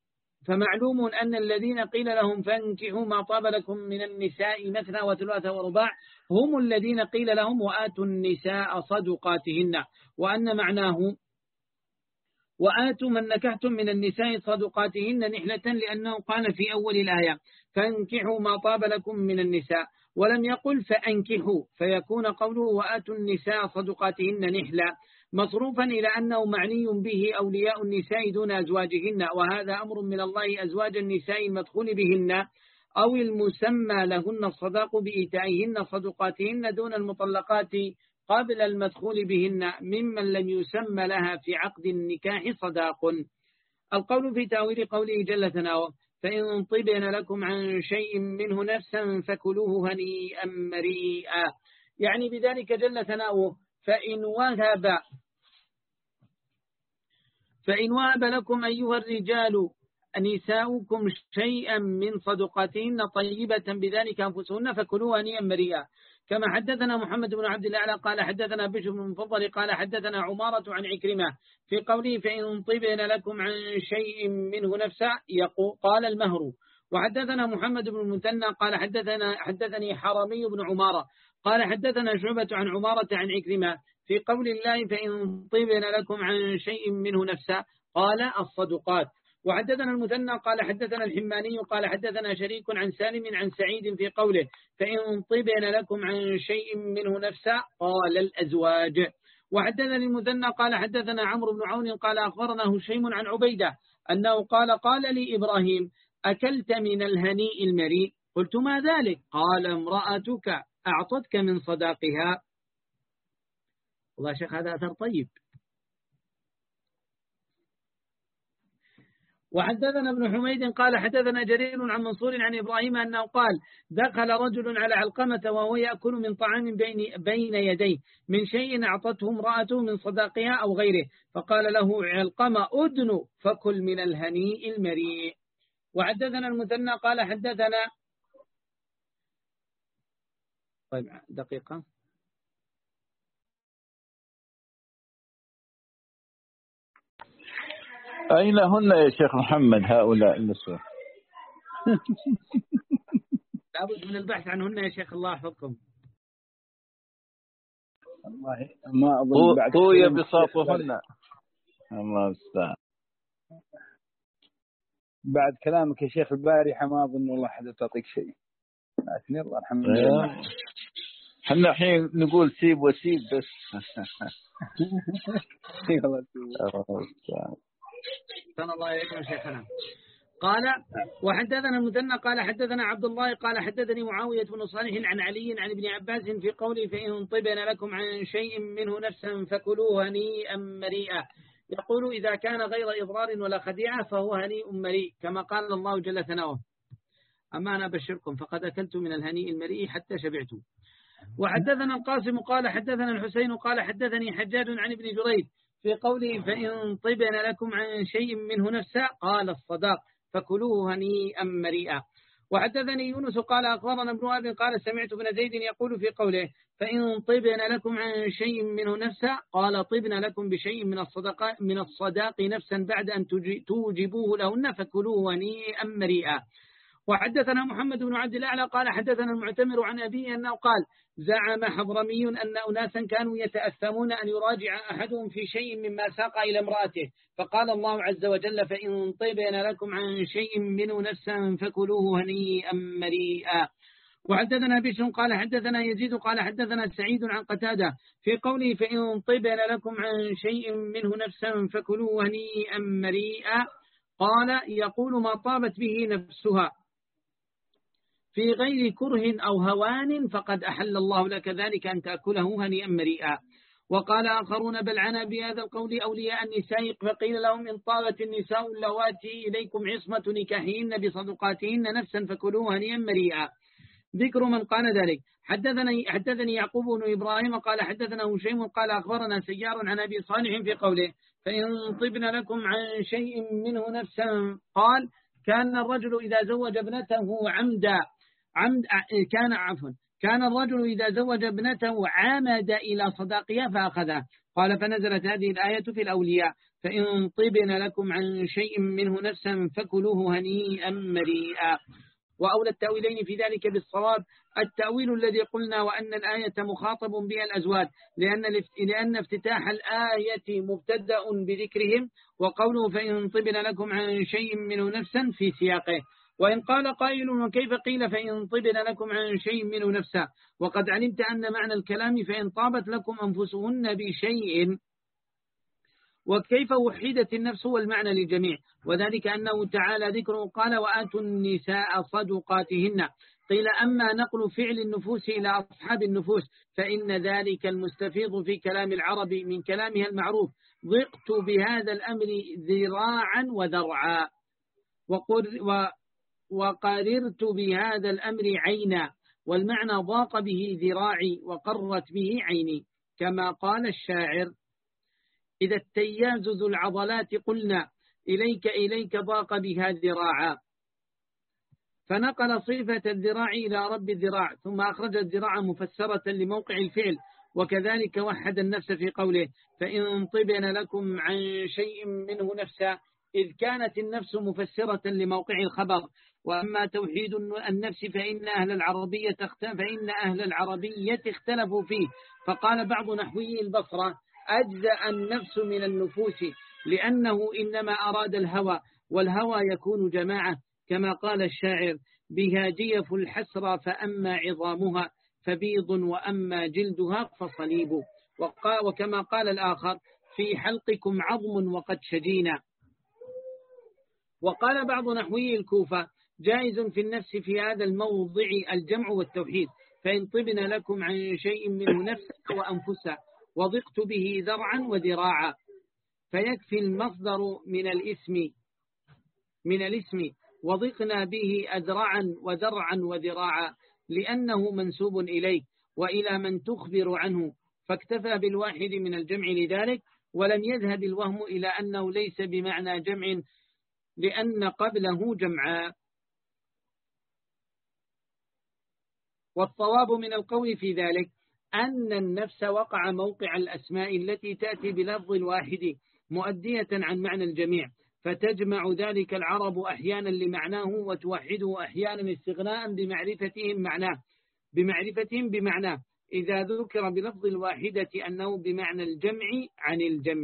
فمعلوم أن الذين قيل لهم فانكحوا ما طاب لكم من النساء مثنى وثلاث ورباع هم الذين قيل لهم وآتوا النساء صدقاتهن، وأن معناه وآتوا من نكحتم من النساء صدقاتهن نحلة، لأنه قال في أول الآية فانكحوا ما طاب لكم من النساء ولم يقل فأنكحوا، فيكون قوله وآتوا النساء صدقاتهن نحلة مصروفا إلى أنه معني به أولياء النساء دون أزواجهن، وهذا أمر من الله أزواج النساء المدخول بهن أو المسمى لهن الصداق بإيتائهن صدقاتهن دون المطلقات قبل المدخول بهن ممن لم يسمى لها في عقد النكاح صداق. القول في تأويل قوله جل ثناؤه فإن طبن لكم عن شيء منه نفسا فكلوه هنيئا مريئا، يعني بذلك جل ثناؤه فإن وهب فإن وهب لكم أيها الرجال نساؤكم شيئا من صدقاتهن طيبة بذلك أنفسهن فكلوه هنيئا مريئا. كما حدثنا محمد بن عبد الله قال حدثنا بشر بن المفضل قال حدثنا عمارة عن عكرمة في قوله فإن طبن لكم عن شيء منه نفسا يقول قال المهر. وحدثنا محمد بن المثنى قال حدثنا حدثني حرمي بن عمارة قال حدثنا شعبة عن عمارة عن عكرمة في قول الله فإن طبن لكم عن شيء منه نفسا قال الصدقات. وحدثنا المثنى قال حدثنا الحماني قال حدثنا شريك عن سالم عن سعيد في قوله فإن طبن لكم عن شيء منه نفسا قال الأزواج. وحدثنا المثنى قال حدثنا عمرو بن عون قال أخبرنا هشيم عن عبيدة أنه قال قال لي إبراهيم أكلت من الهنيء المريء؟ قلت ما ذلك؟ قال امرأتك أعطتك من صداقها. والله شيخ هذا أثر طيب. وحدثنا ابن حميد قال حدثنا جرير عن منصور عن إبراهيم أنه قال دخل رجل على علقمة وهو يأكل من طعام بين, بين يديه من شيء أعطته امرأته من صداقها أو غيره، فقال له علقمة أدن فكل من الهنيء المريء. وحدثنا المثنى قال حدثنا طيب دقيقة أين هن يا شيخ محمد هؤلاء النسوة؟ لابد من البحث عنهن يا شيخ الله يحفظكم. والله ما أظن بعد طوي بساطهن الله المستعان. بعد كلامك يا شيخ البارحة ما أظن والله حد تعطيك شيء، لكن يلا الحمد لله. احنا الحين نقول سيب وسيب بس. سبحان الله عليكم شيخنا. قال وحدثنا المثنى قال حدثنا عبد الله قال حدثني معاوية بن صالح عن علي عن ابن عباس في قوله فإن طبن لكم عن شيء منه نفسا فكلوه هنيئا مريئا، يقول إذا كان غير إضرار ولا خديعة فهو هنيء مريء كما قال الله جل ثناؤه أما أنا أبشركم فقد أكلت من الهنيء المريء حتى شبعت. وحدثنا القاسم قال حدثنا الحسين قال حدثني حجاج عن ابن جريج في قوله فإن طبن لكم عن شيء منه نفسا قال الصداق فكلوه هنيئا مريئا. وحدثني يونس قال أخبرنا ابن وهب قال سمعت ابن زيد يقول في قوله فإن طبن لكم عن شيء منه نفسا قال طبن لكم بشيء من الصدقاء من الصداق نفسا بعد أن توجبوه لهن فكلوه هنيئا مريئا. وحدثنا محمد بن عبد الأعلى قال حدثنا المعتمر عن أبيه أنه قال زعم حضرمي أن أناسا كانوا يتأثمون أن يراجع أحدهم في شيء مما ساق إلى امرأته، فقال الله عز وجل فإن طبن لكم عن شيء منه نفسا فكلوه هنيئا مريئا. وحدثنا بشر قال حدثنا يزيد قال حدثنا سعيد عن قتادة في قوله فإن طبن لكم عن شيء منه نفسا فكلوه هنيئا مريئا قال يقول ما طابت به نفسها في غير كره أو هوان فقد أحل الله لك ذلك أن تأكله هنيئا مريئا. وقال آخرون بل عنا بهذا القول أولياء النساء فقيل لهم إن طابت النساء اللواتي إليكم عصمة نكاحهن بصدقاتهن نفسا فكلوه هنيئا مريئا. ذكر من قال ذلك حدثني, حدثني يعقوب بن إبراهيم قال حدثنا هشيم قال أخبرنا سيار عن أبي صالح في قوله فإن طبن لكم عن شيء منه نفسا قال كان الرجل إذا زوج ابنته عمدا عمد كان عفوا كان الرجل إذا زوج ابنته عامد إلى صداقها فأخذها. قال فنزلت هذه الآية في الأولياء فإن طبن لكم عن شيء منه نفسا فكلوه هنيئا مريئا. وأولى التأويلين في ذلك بالصواب التأويل الذي قلنا وأن الآية مخاطب بها الأزواج لأن لأن افتتاح الآية مبتدأ بذكرهم وقوله فإن طبن لكم عن شيء منه نفسا في سياقه. وإن قال قائل وكيف قيل فإن طبن لكم عن شيء منه نفسا وقد علمت أن معنى الكلام فإن طابت لكم أنفسهن بشيء وكيف وحدت النفس هو المعنى للجميع، وذلك أنه تعالى ذكره قال وآتوا النساء صدقاتهن. قيل أما نقل فعل النفوس إلى أصحاب النفوس فإن ذلك المستفيض في كلام العرب من كلامها المعروف ضقت بهذا الأمر ذراعا وذرعا وقررت بهذا الأمر عينا، والمعنى ضاق به ذراعي وقرت به عيني، كما قال الشاعر إذا التياز ذو العضلات قلنا إليك إليك ضاق بها ذراعا. فنقل صفة الذراع إلى رب الذراع، ثم أخرج الذراع مفسرة لموقع الفعل، وكذلك وحد النفس في قوله فإن طبن لكم عن شيء منه نفسا، إذ كانت النفس مفسرة لموقع الخبر. وأما توحيد النفس فإن أهل العربية فإن أهل العربية اختلفوا فيه، فقال بعض نحوي البصرة أجزأ النفس من النفوس لأنه إنما أراد الهوى، والهوى يكون جماعة، كما قال الشاعر بها جيف الحسرى فأما عظامها فبيض وأما جلدها فصليب. وكما قال الآخر في حلقكم عظم وقد شجينا. وقال بعض نحوي الكوفة جائز في النفس في هذا الموضع الجمع والتوحيد، فإن طبن لكم عن شيء منه نفسا وأنفسا وضقت به ذرعا وذراعا، فيكفي المصدر من الاسم من الاسم وضقنا به أذرعا وذرعا وذراعا لأنه منسوب إليه وإلى من تخبر عنه، فاكتفى بالواحد من الجمع لذلك، ولم يذهب الوهم إلى أنه ليس بمعنى جمع لأن قبله جمعا. والصواب من القول في ذلك أن النفس وقع موقع الأسماء التي تأتي بلفظ الواحد مؤدية عن معنى الجميع، فتجمع ذلك العرب أحيانا لمعناه وتوحده أحيانا استغناء بمعرفتهم معناه بمعرفتهم بمعناه إذا ذكر بلفظ الواحدة أنه بمعنى الجمع عن الجمع.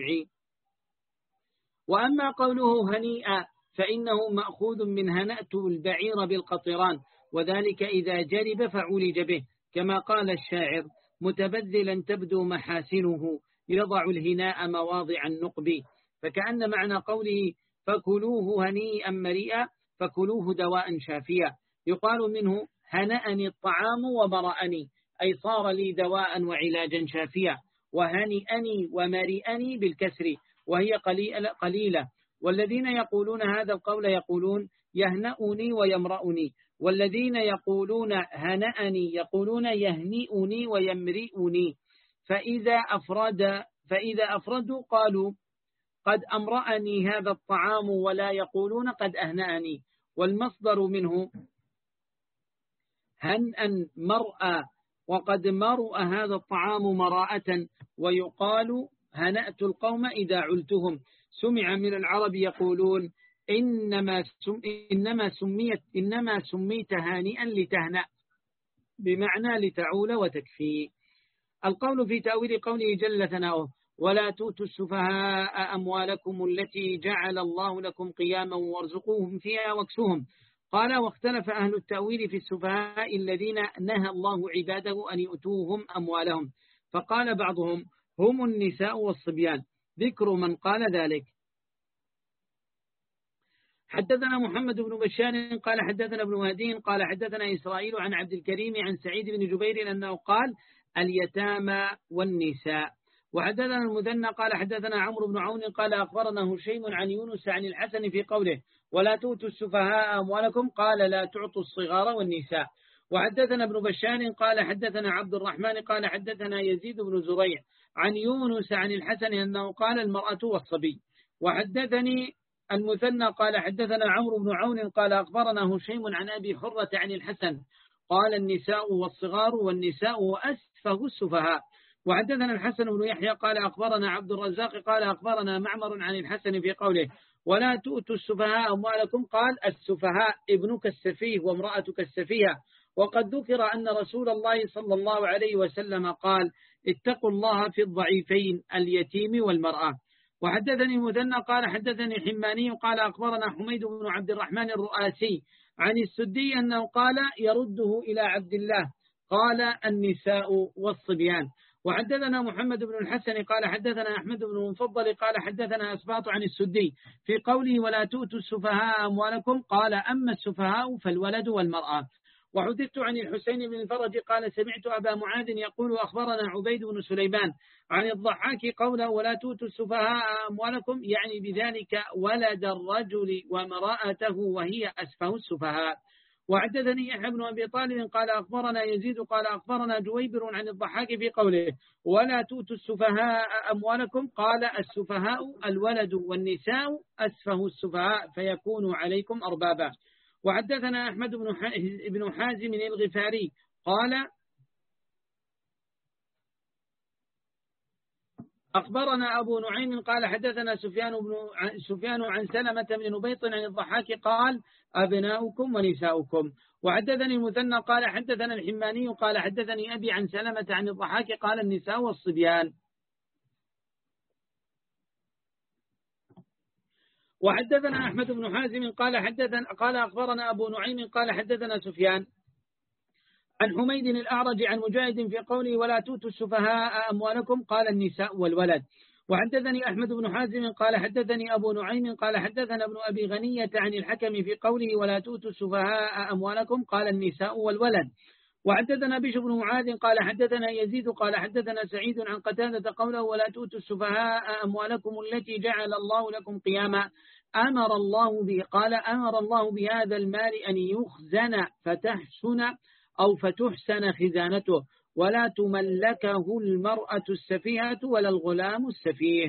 وأما قوله هنيئا فإنه مأخوذ من هنأت البعير بالقطران، وذلك إذا جرب فعولج به، كما قال الشاعر متبذلا تبدو محاسنه يضع الهناء مواضع النقب. فكأن معنى قوله فكلوه هنيئا مريئا فكلوه دواء شافيا، يقال منه هنأني الطعام وبرأني، أي صار لي دواء وعلاجا شافيا، وهنئني ومرئني بالكسر وهي قليلة. والذين يقولون هذا القول يقولون يهنأني ويمرأني، والذين يقولون هنأني يقولون يهنئني ويمرئني. فإذا أفرد فإذا أفردوا قالوا قد أمرأني هذا الطعام، ولا يقولون قد أهنأني، والمصدر منه هنأ مرأى، وقد مرأ هذا الطعام مراءة، ويقال هنأت القوم إذا علتهم. سمع من العرب يقولون إنما سم إنما سميت إنما سميت هانئا لتهنأ، بمعنى لتعول وتكفي. القول في تأويل قوله جل ثناؤه ولا تؤتوا السفهاء أموالكم التي جعل الله لكم قياما وارزقوهم فيها واكسوهم. قال واختلف أهل التأويل في السفهاء الذين نهى الله عباده أن يؤتوهم أموالهم، فقال بعضهم هم النساء والصبيان، ذكر من قال ذلك. حدثنا محمد بن بشار قال حدثنا ابن مهدي قال حدثنا إسرائيل عن عبد الكريم عن سعيد بن جبير أنه قال اليتامى والنساء. وحدثنا المثنى قال حدثنا عمرو بن عون قال أخبرنا هشيم عن يونس عن الحسن في قوله ولا تؤتوا السفهاء أموالكم، قال لا تعطوا الصغار والنساء. وحدثنا ابن بشار قال حدثنا عبد الرحمن قال حدثنا يزيد بن زريع عن يونس عن الحسن أنه قال المرأة والصبي. وحدثني المثنى قال حدثنا عمرو بن عون قال أخبرنا هشيم عن أبي حرة عن الحسن قال النساء والصغار والنساء وأسفه السفهاء. وحدثنا الحسن بن يحيى قال أخبرنا عبد الرزاق قال أخبرنا معمر عن الحسن في قوله ولا تؤتوا السفهاء أموالكم، قال السفهاء ابنك السفيه وامرأتك السفيهة. وقد ذكر أن رسول الله صلى الله عليه وسلم قال اتقوا الله في الضعيفين اليتيم والمرأة. وحدثني مثنى قال حدثني حماني قال أخبرنا حميد بن عبد الرحمن الرؤاسي عن السدي أنه قال يرده إلى عبد الله قال النساء والصبيان. وحدثنا محمد بن الحسن قال حدثنا أحمد بن المفضل قال حدثنا أسباط عن السدي في قوله ولا تؤتوا السفهاء أموالكم قال أما السفهاء فالولد والمرأة. وحدثت عن الحسين بن الفرج قال سمعت أبا معاذ يقول أخبرنا عبيد بن سليمان عن الضحاك قوله ولا تؤتوا السفهاء أموالكم، يعني بذلك ولد الرجل وامرأته وهي أسفه السفهاء. وحدثني يحيى بن أبي طالب قال أخبرنا يزيد قال أخبرنا جويبر عن الضحاك في قوله ولا تؤتوا السفهاء أموالكم قال السفهاء الولد والنساء أسفه السفهاء فيكون عليكم أربابا. وحدثنا أحمد بن حازم الغفاري قال أخبرنا أبو نعيم قال حدثنا سفيان بن سفيان عن سلمة بن نبيط عن الضحاك قال أبناؤكم ونساؤكم. وحدثني المثنى قال حدثنا الحماني قال حدثني أبي عن سلمة عن الضحاك قال النساء والصبيان. وحدثنا أحمد بن حازم قال حدثنا قال أخبرنا أبو نعيم قال حدثنا سفيان عن حميد الأعرج عن مجاهد في قوله ولا تؤتوا السفهاء أموالكم قال النساء والولد. وحدثني أحمد بن حازم قال حدثني أبو نعيم قال حدثنا ابن أبي غنية عن الحكم في قوله ولا تؤتوا السفهاء أموالكم قال النساء والولد. وحدثنا بشر بن معاذ قال حدثنا يزيد قال حدثنا سعيد عن قتادة قوله ولا تؤتوا السفهاء أموالكم التي جعل الله لكم قياما أمر الله به قال أمر الله بهذا المال أن يخزن فتحسن أو فتحسن خزانته ولا تملكه المرأة السفيهة ولا الغلام السفيه.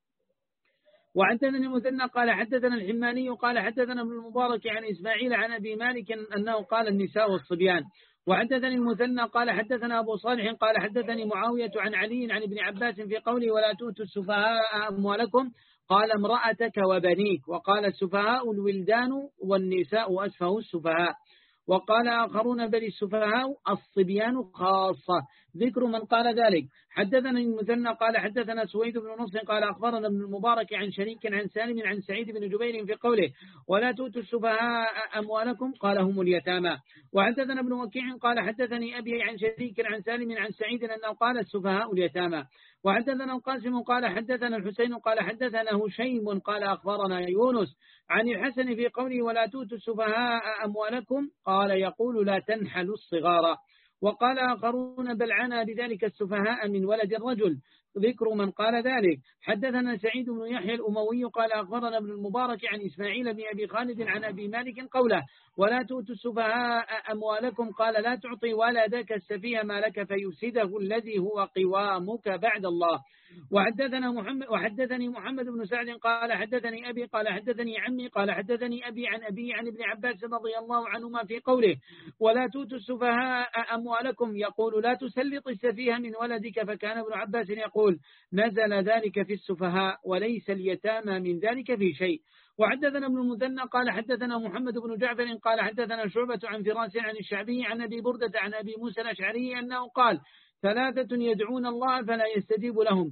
وحدثنا المثنى قال حدثنا الحماني قال حدثنا ابن المبارك عن إسماعيل عن أبي مالك أنه قال النساء والصبيان. وحدثني المثنى قال حدثنا أبو صالح قال حدثني معاوية عن علي عن ابن عباس في قوله ولا تؤتوا السفهاء أموالكم قال امرأتك وبنيك وقال السفهاء الولدان والنساء أسفه السفهاء. وقال آخرون بل السفهاء الصبيان خاصة ذكر من قال ذلك. حدثنا المثنى قال حدثنا سويد بن نصر قال أخبرنا ابن المبارك عن شريك عن سالم عن سعيد بن جبير في قوله ولا تؤتوا السفهاء أموالكم قال هم اليتامى. وحدثنا ابن وكيع قال حدثني أبي عن شريك عن سالم عن سعيد أنه قال السفهاء اليتامى. وحدثنا القاسم قال حدثنا الحسين قال حدثنا هشيم قال أخبرنا يونس عن الحسن في قوله ولا تؤتوا السفهاء أموالكم قال يقول لا تنحلوا الصغار. وقال آخرون بل عنا بذلك السفهاء من ولد الرجل ذكر من قال ذلك. حدثنا سعيد بن يحيى الأموي قال أخبرنا ابن المبارك عن إسماعيل بن أبي خالد عن أبي مالك قوله ولا تؤتوا السفهاء أموالكم قال لا تعطي ولدك السفيه مالك فيفسده الذي هو قوامك بعد الله. وحدثنا محمد وحدثني محمد بن سعد قال حدثني أبي قال حدثني عمي قال حدثني أبي عن أبي عن ابن عباس رضي الله عنهما في قوله ولا تؤتوا السفهاء أموالكم يقول لا تسلط السفيه من ولدك فكان ابن عباس يقول نزل ذلك في السفهاء وليس اليتامى من ذلك في شيء. وحدثنا ابن المثنى قال حدثنا محمد بن جعفر قال حدثنا شعبة عن فراس عن الشعبي عن أبي بردة عن أبي موسى الأشعري أنه قال ثلاثة يدعون الله فلا يستجيب لهم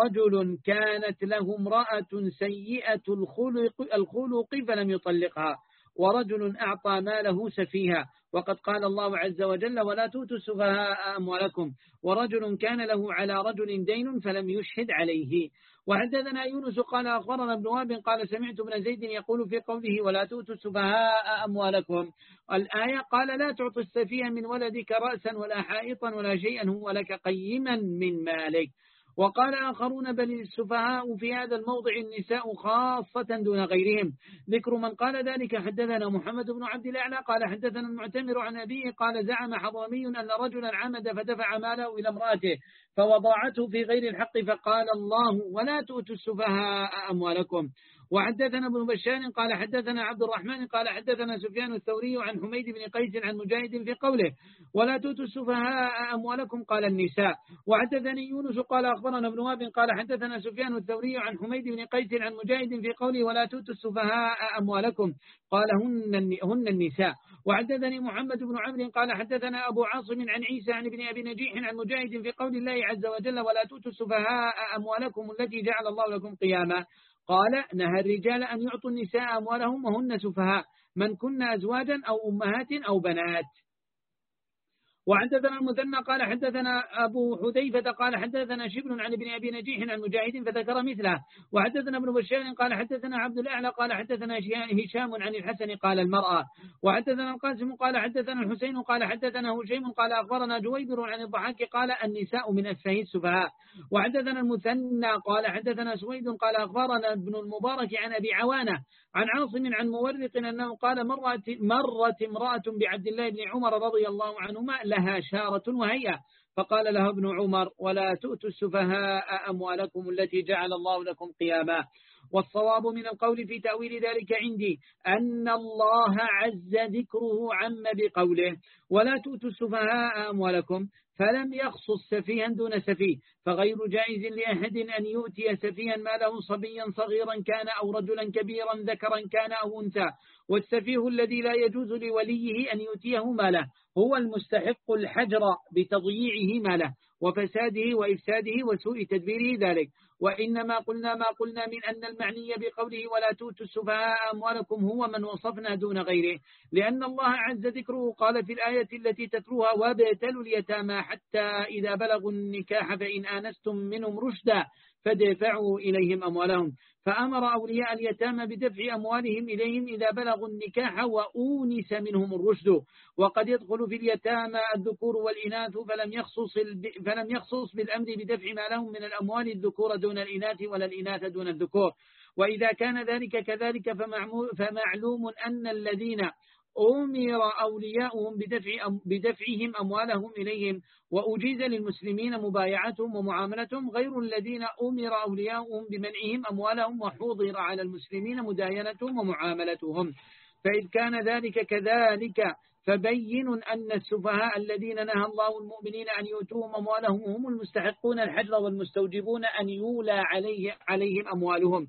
رجل كانت له امرأة سيئة الخلق, الخلق فلم يطلقها ورجل أعطى ماله سفيها وقد قال الله عز وجل ولا تؤتوا السفهاء أموالكم ورجل كان له على رجل دين فلم يشهد عليه. وحدثنا يونس قال أخبرنا ابن وهب قال سمعت ابن زيد يقول في قوله ولا تؤتوا السفهاء أموالكم الآية قال لا تعطي السفيه من ولدك رأسا ولا حائطا ولا شيئا هو لك قيما من مالك. وقال آخرون بل السفهاء في هذا الموضع النساء خاصة دون غيرهم ذكر من قال ذلك. حدثنا محمد بن عبد الأعلى قال حدثنا المعتمر عن أبيه قال زعم حضرمي أن رجلا عمد فدفع ماله إلى امرأته فوضعته في غير الحق فقال الله ولا تؤتوا السفهاء أموالكم. وحدثنا ابن بشار قال حدثنا عبد الرحمن قال حدثنا سفيان الثوري عن حميد بن قيس عن مجاهد في قوله ولا تؤتوا السفهاء أموالكم قال النساء. وحدثني يونس قال أخبرنا ابن وهب قال حدثنا سفيان الثوري عن حميد بن قيس عن مجاهد في قوله ولا تؤتوا السفهاء أموالكم قال هن, هن النساء. وحدثني محمد بن عمرو قال حدثنا أبو عاصم عن عيسى عن ابن أبي نجيح عن مجاهد في قول الله عز وجل ولا تؤتوا السفهاء أموالكم التي جعل الله لكم قياما قال نهى الرجال أن يعطوا النساء أموالهم وهن سفهاء من كن أزواجا أو أمهات أو بنات. وحدثنا المثنى قال حدثنا أبو حذيفة قال حدثنا شبل عن ابن أبي نجيح عن مجاهد فذكر مثله. وحدثنا ابن بشار قال حدثنا عبد الأعلى قال حدثنا هشام عن الحسن قال المرأة. وحدثنا القاسم قال حدثنا الحسين قال حدثنا هشيم قال أخبرنا جويبر عن الضحاك قال النساء من أسفه السفهاء. وحدثنا المثنى قال حدثنا سويد قال أخبرنا ابن المبارك عن أبي عوانة عن عاصم عن مورق أنه قال مرت, مرت امرأة بعبد الله بن عمر رضي الله عنهما لها شارة وهيئة فقال لها ابن عمر ولا تؤتوا السفهاء أموالكم التي جعل الله لكم قياما. والصواب من القول في تأويل ذلك عندي أن الله عز ذكره عم بقوله ولا تؤتوا السفهاء أموالكم فلم يخصص سفيها دون سفيه، فغير جائز لأحد أن يؤتي سفيها ماله صبيا صغيرا كان أو رجلا كبيرا ذكرا كان أو أنثى. والسفيه الذي لا يجوز لوليه أن يؤتيه ماله هو المستحق الحجر بتضييعه ماله وفساده وإفساده وسوء تدبيره ذلك. وإنما قلنا ما قلنا من أن المعني بقوله ولا تؤتوا السفهاء أموالكم هو من وصفنا دون غيره، لأن الله عز ذكره قال في الآية التي تتلوها وابتلوا اليتامى حتى إذا بلغوا النكاح فإن آنستم منهم رشدا فدفعوا إليهم أموالهم، فأمر أولياء اليتامى بدفع أموالهم إليهم إذا بلغوا النكاح وأونس منهم الرشد. وقد يدخل في اليتامى الذكور والإناث فلم يخصص, فلم يخصص بالأمر بدفع ما لهم من الأموال الذكور دون الإناث ولا الإناث دون الذكور. وإذا كان ذلك كذلك فمعلوم أن الذين أمر أولياؤهم بدفع بدفعهم أموالهم إليهم وأجيز للمسلمين مبايعتهم ومعاملتهم غير الذين أمر أولياؤهم بمنعهم أموالهم وحوضر على المسلمين مداينتهم ومعاملتهم. فإذ كان ذلك كذلك فبين أن السفهاء الذين نهى الله المؤمنين أن يؤتوهم أموالهم هم المستحقون الحجر والمستوجبون أن يولى عليه عليهم أموالهم،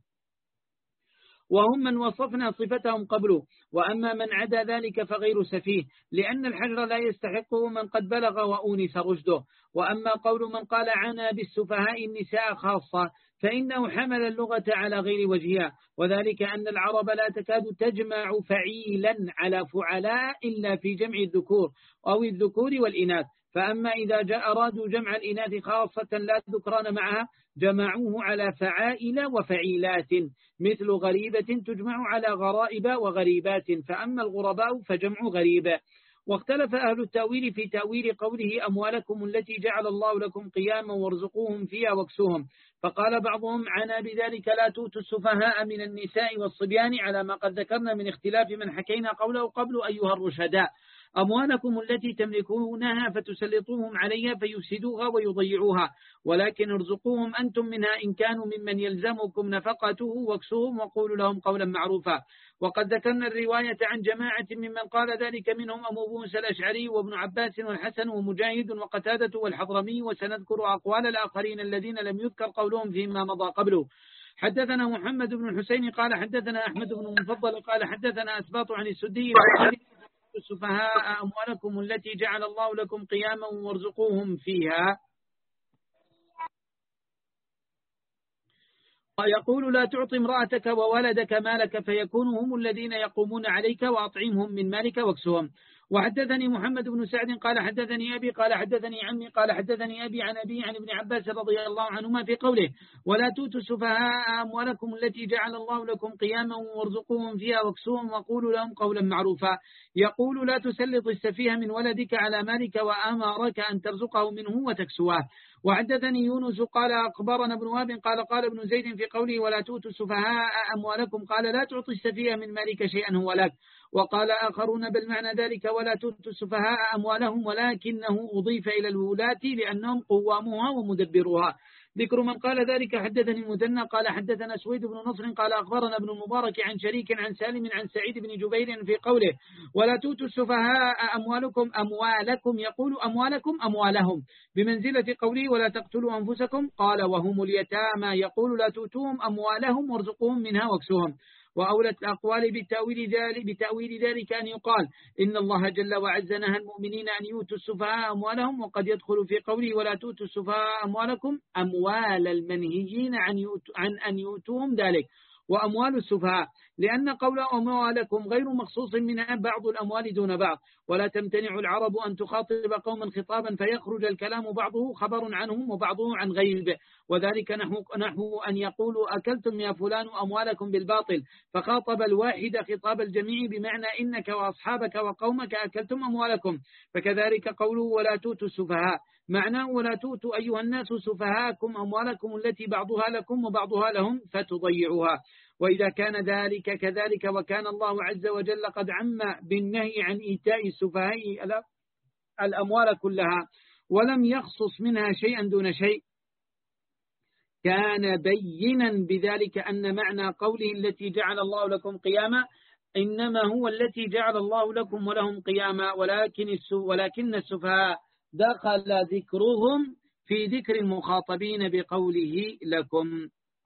وهم من وصفنا صفتهم قبله. وأما من عدا ذلك فغير سفيه، لأن الحجر لا يستحقه من قد بلغ وأونس رشده. وأما قول من قال عنا بالسفهاء النساء خاصة فإنه حمل اللغة على غير وجهها، وذلك أن العرب لا تكاد تجمع فعيلا على فعلاء إلا في جمع الذكور أو الذكور والإناث. فأما إذا جاء أرادوا جمع الإناث خاصة لا ذكران معها جمعوه على فعائل وفعيلات، مثل غريبة تجمع على غرائب وغريبات، فأما الغرباء فجمع غريبة. واختلف أهل التأويل في تأويل قوله أموالكم التي جعل الله لكم قياما وارزقوهم فيها واكسوهم، فقال بعضهم عنا بذلك لا تؤتوا السفهاء من النساء والصبيان على ما قد ذكرنا من اختلاف من حكينا قوله قبل أيها الرشداء أموالكم التي تملكونها فتسلطوهم عليها فيفسدوها ويضيعوها، ولكن ارزقوهم أنتم منها إن كانوا ممن يلزمكم نفقته واكسوهم وقولوا لهم قولا معروفا. وقد ذكرنا الرواية عن جماعة ممن قال ذلك منهم أبو موسى الأشعري وابن عباس والحسن ومجاهد وقتادة والحضرمي، وسنذكر أقوال الآخرين الذين لم يذكر قولهم فيما مضى قبله. حدثنا محمد بن الحسين قال حدثنا أحمد بن المفضل قال حدثنا أسباط عن السدي السفهاء أموالكم التي جعل الله لكم قياما وارزقوهم فيها. ويقول لا تعطي امرأتك وولدك مالك فيكون هم الذين يقومون عليك وأطعمهم من مالك واكسهم. وحدثني محمد بن سعد قال حدثني أبي قال حدثني عمي قال حدثني أبي عن أبي عن ابن عباس رضي الله عنهما في قوله ولا تؤتوا السفهاء أموالكم التي جعل الله لكم قياما وارزقوهم فيها واكسوهم وقولوا لهم قولا معروفا. يقول لا تسلط السفيه من ولدك على مالك وأمرك أن ترزقه منه وتكسواه. وحدثني يونس قال أخبرنا ابن وهب قال قال ابن زيد في قوله ولا تؤتوا السفهاء أموالكم قال لا تعطي السفيه من مالك شيئا هو لك. وقال آخرون بالمعنى ذلك ولا تؤتوا السفهاء أموالهم ولكنه أضيف إلى الولاة لأنهم قواموها ومدبروها. ذكر من قال ذلك حدثني المثنى قال حدثنا سويد بن نصر قال أخبرنا ابن المبارك عن شريك عن سالم عن سعيد بن جبير في قوله ولا تؤتوا السفهاء أموالكم أموالكم يقول أموالكم أموالهم بمنزلة قوله ولا تقتلوا أنفسكم قال وهم اليتامى يقول لا تؤتوهم أموالهم وارزقوهم منها واكسوهم. وأولى الأقوال بتأويل ذلك, بتأويل ذلك أن يقال إن الله جل وعز نهى المؤمنين أن يؤتوا السفهاء أموالهم، وقد يدخل في قوله ولا تؤتوا السفهاء أموالكم أموال المنهيين عن, عن أن يؤتوهم ذلك وأموال السفهاء، لأن قول أموالكم غير مخصوص منها بعض الأموال دون بعض، ولا تمتنع العرب أن تخاطب قوما خطابا فيخرج الكلام بعضه خبر عنهم وبعضه عن غيره، وذلك نحو, نحو أن يقولوا أكلتم يا فلان أموالكم بالباطل، فخاطب الواحد خطاب الجميع بمعنى إنك وأصحابك وقومك أكلتم أموالكم. فكذلك قوله ولا توتوا السفهاء، معناه ولا توتوا أيها الناس سفهاءكم أموالكم التي بعضها لكم وبعضها لهم فتضيعوها. وإذا كان ذلك كذلك وكان الله عز وجل قد عم بالنهي عن إيتاء السفهاء الأموال كلها ولم يخصص منها شيئا دون شيء، كان بينا بذلك أن معنى قوله التي جعل الله لكم قياما إنما هو التي جعل الله لكم ولهم قياما، ولكن ولكن السفهاء دخل ذكرهم في ذكر المخاطبين بقوله لكم.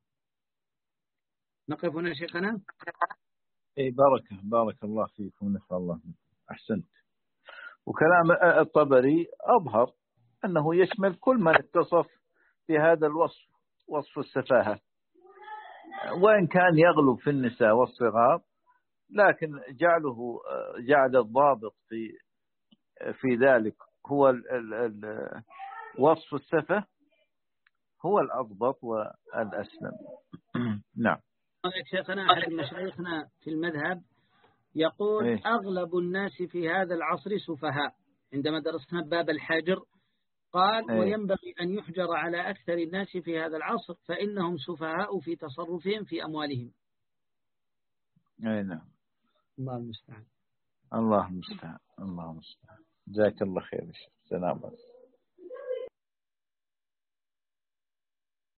نقف هنا شيخنا. اي بركة بارك الله فيكم، نسأل الله. أحسنت. وكلام الطبري أظهر أنه يشمل كل من اتصف بهذا الوصف، وصف السفاهة، وإن كان يغلب في النساء والصغار، لكن جعله جعل الضابط في في ذلك هو ال ال ال وصف السفه هو الأضبط والأسلم. نعم. شيخنا أحد مشايخنا في المذهب يقول إيه؟ أغلب الناس في هذا العصر سفهاء، عندما درسنا باب الحجر قال إيه؟ وينبغي أن يحجر على أكثر الناس في هذا العصر فإنهم سفهاء في تصرفهم في أموالهم. أي نعم. الله المستعان. الله المستعان. الله المستعان. جزاك الله خير. سلام.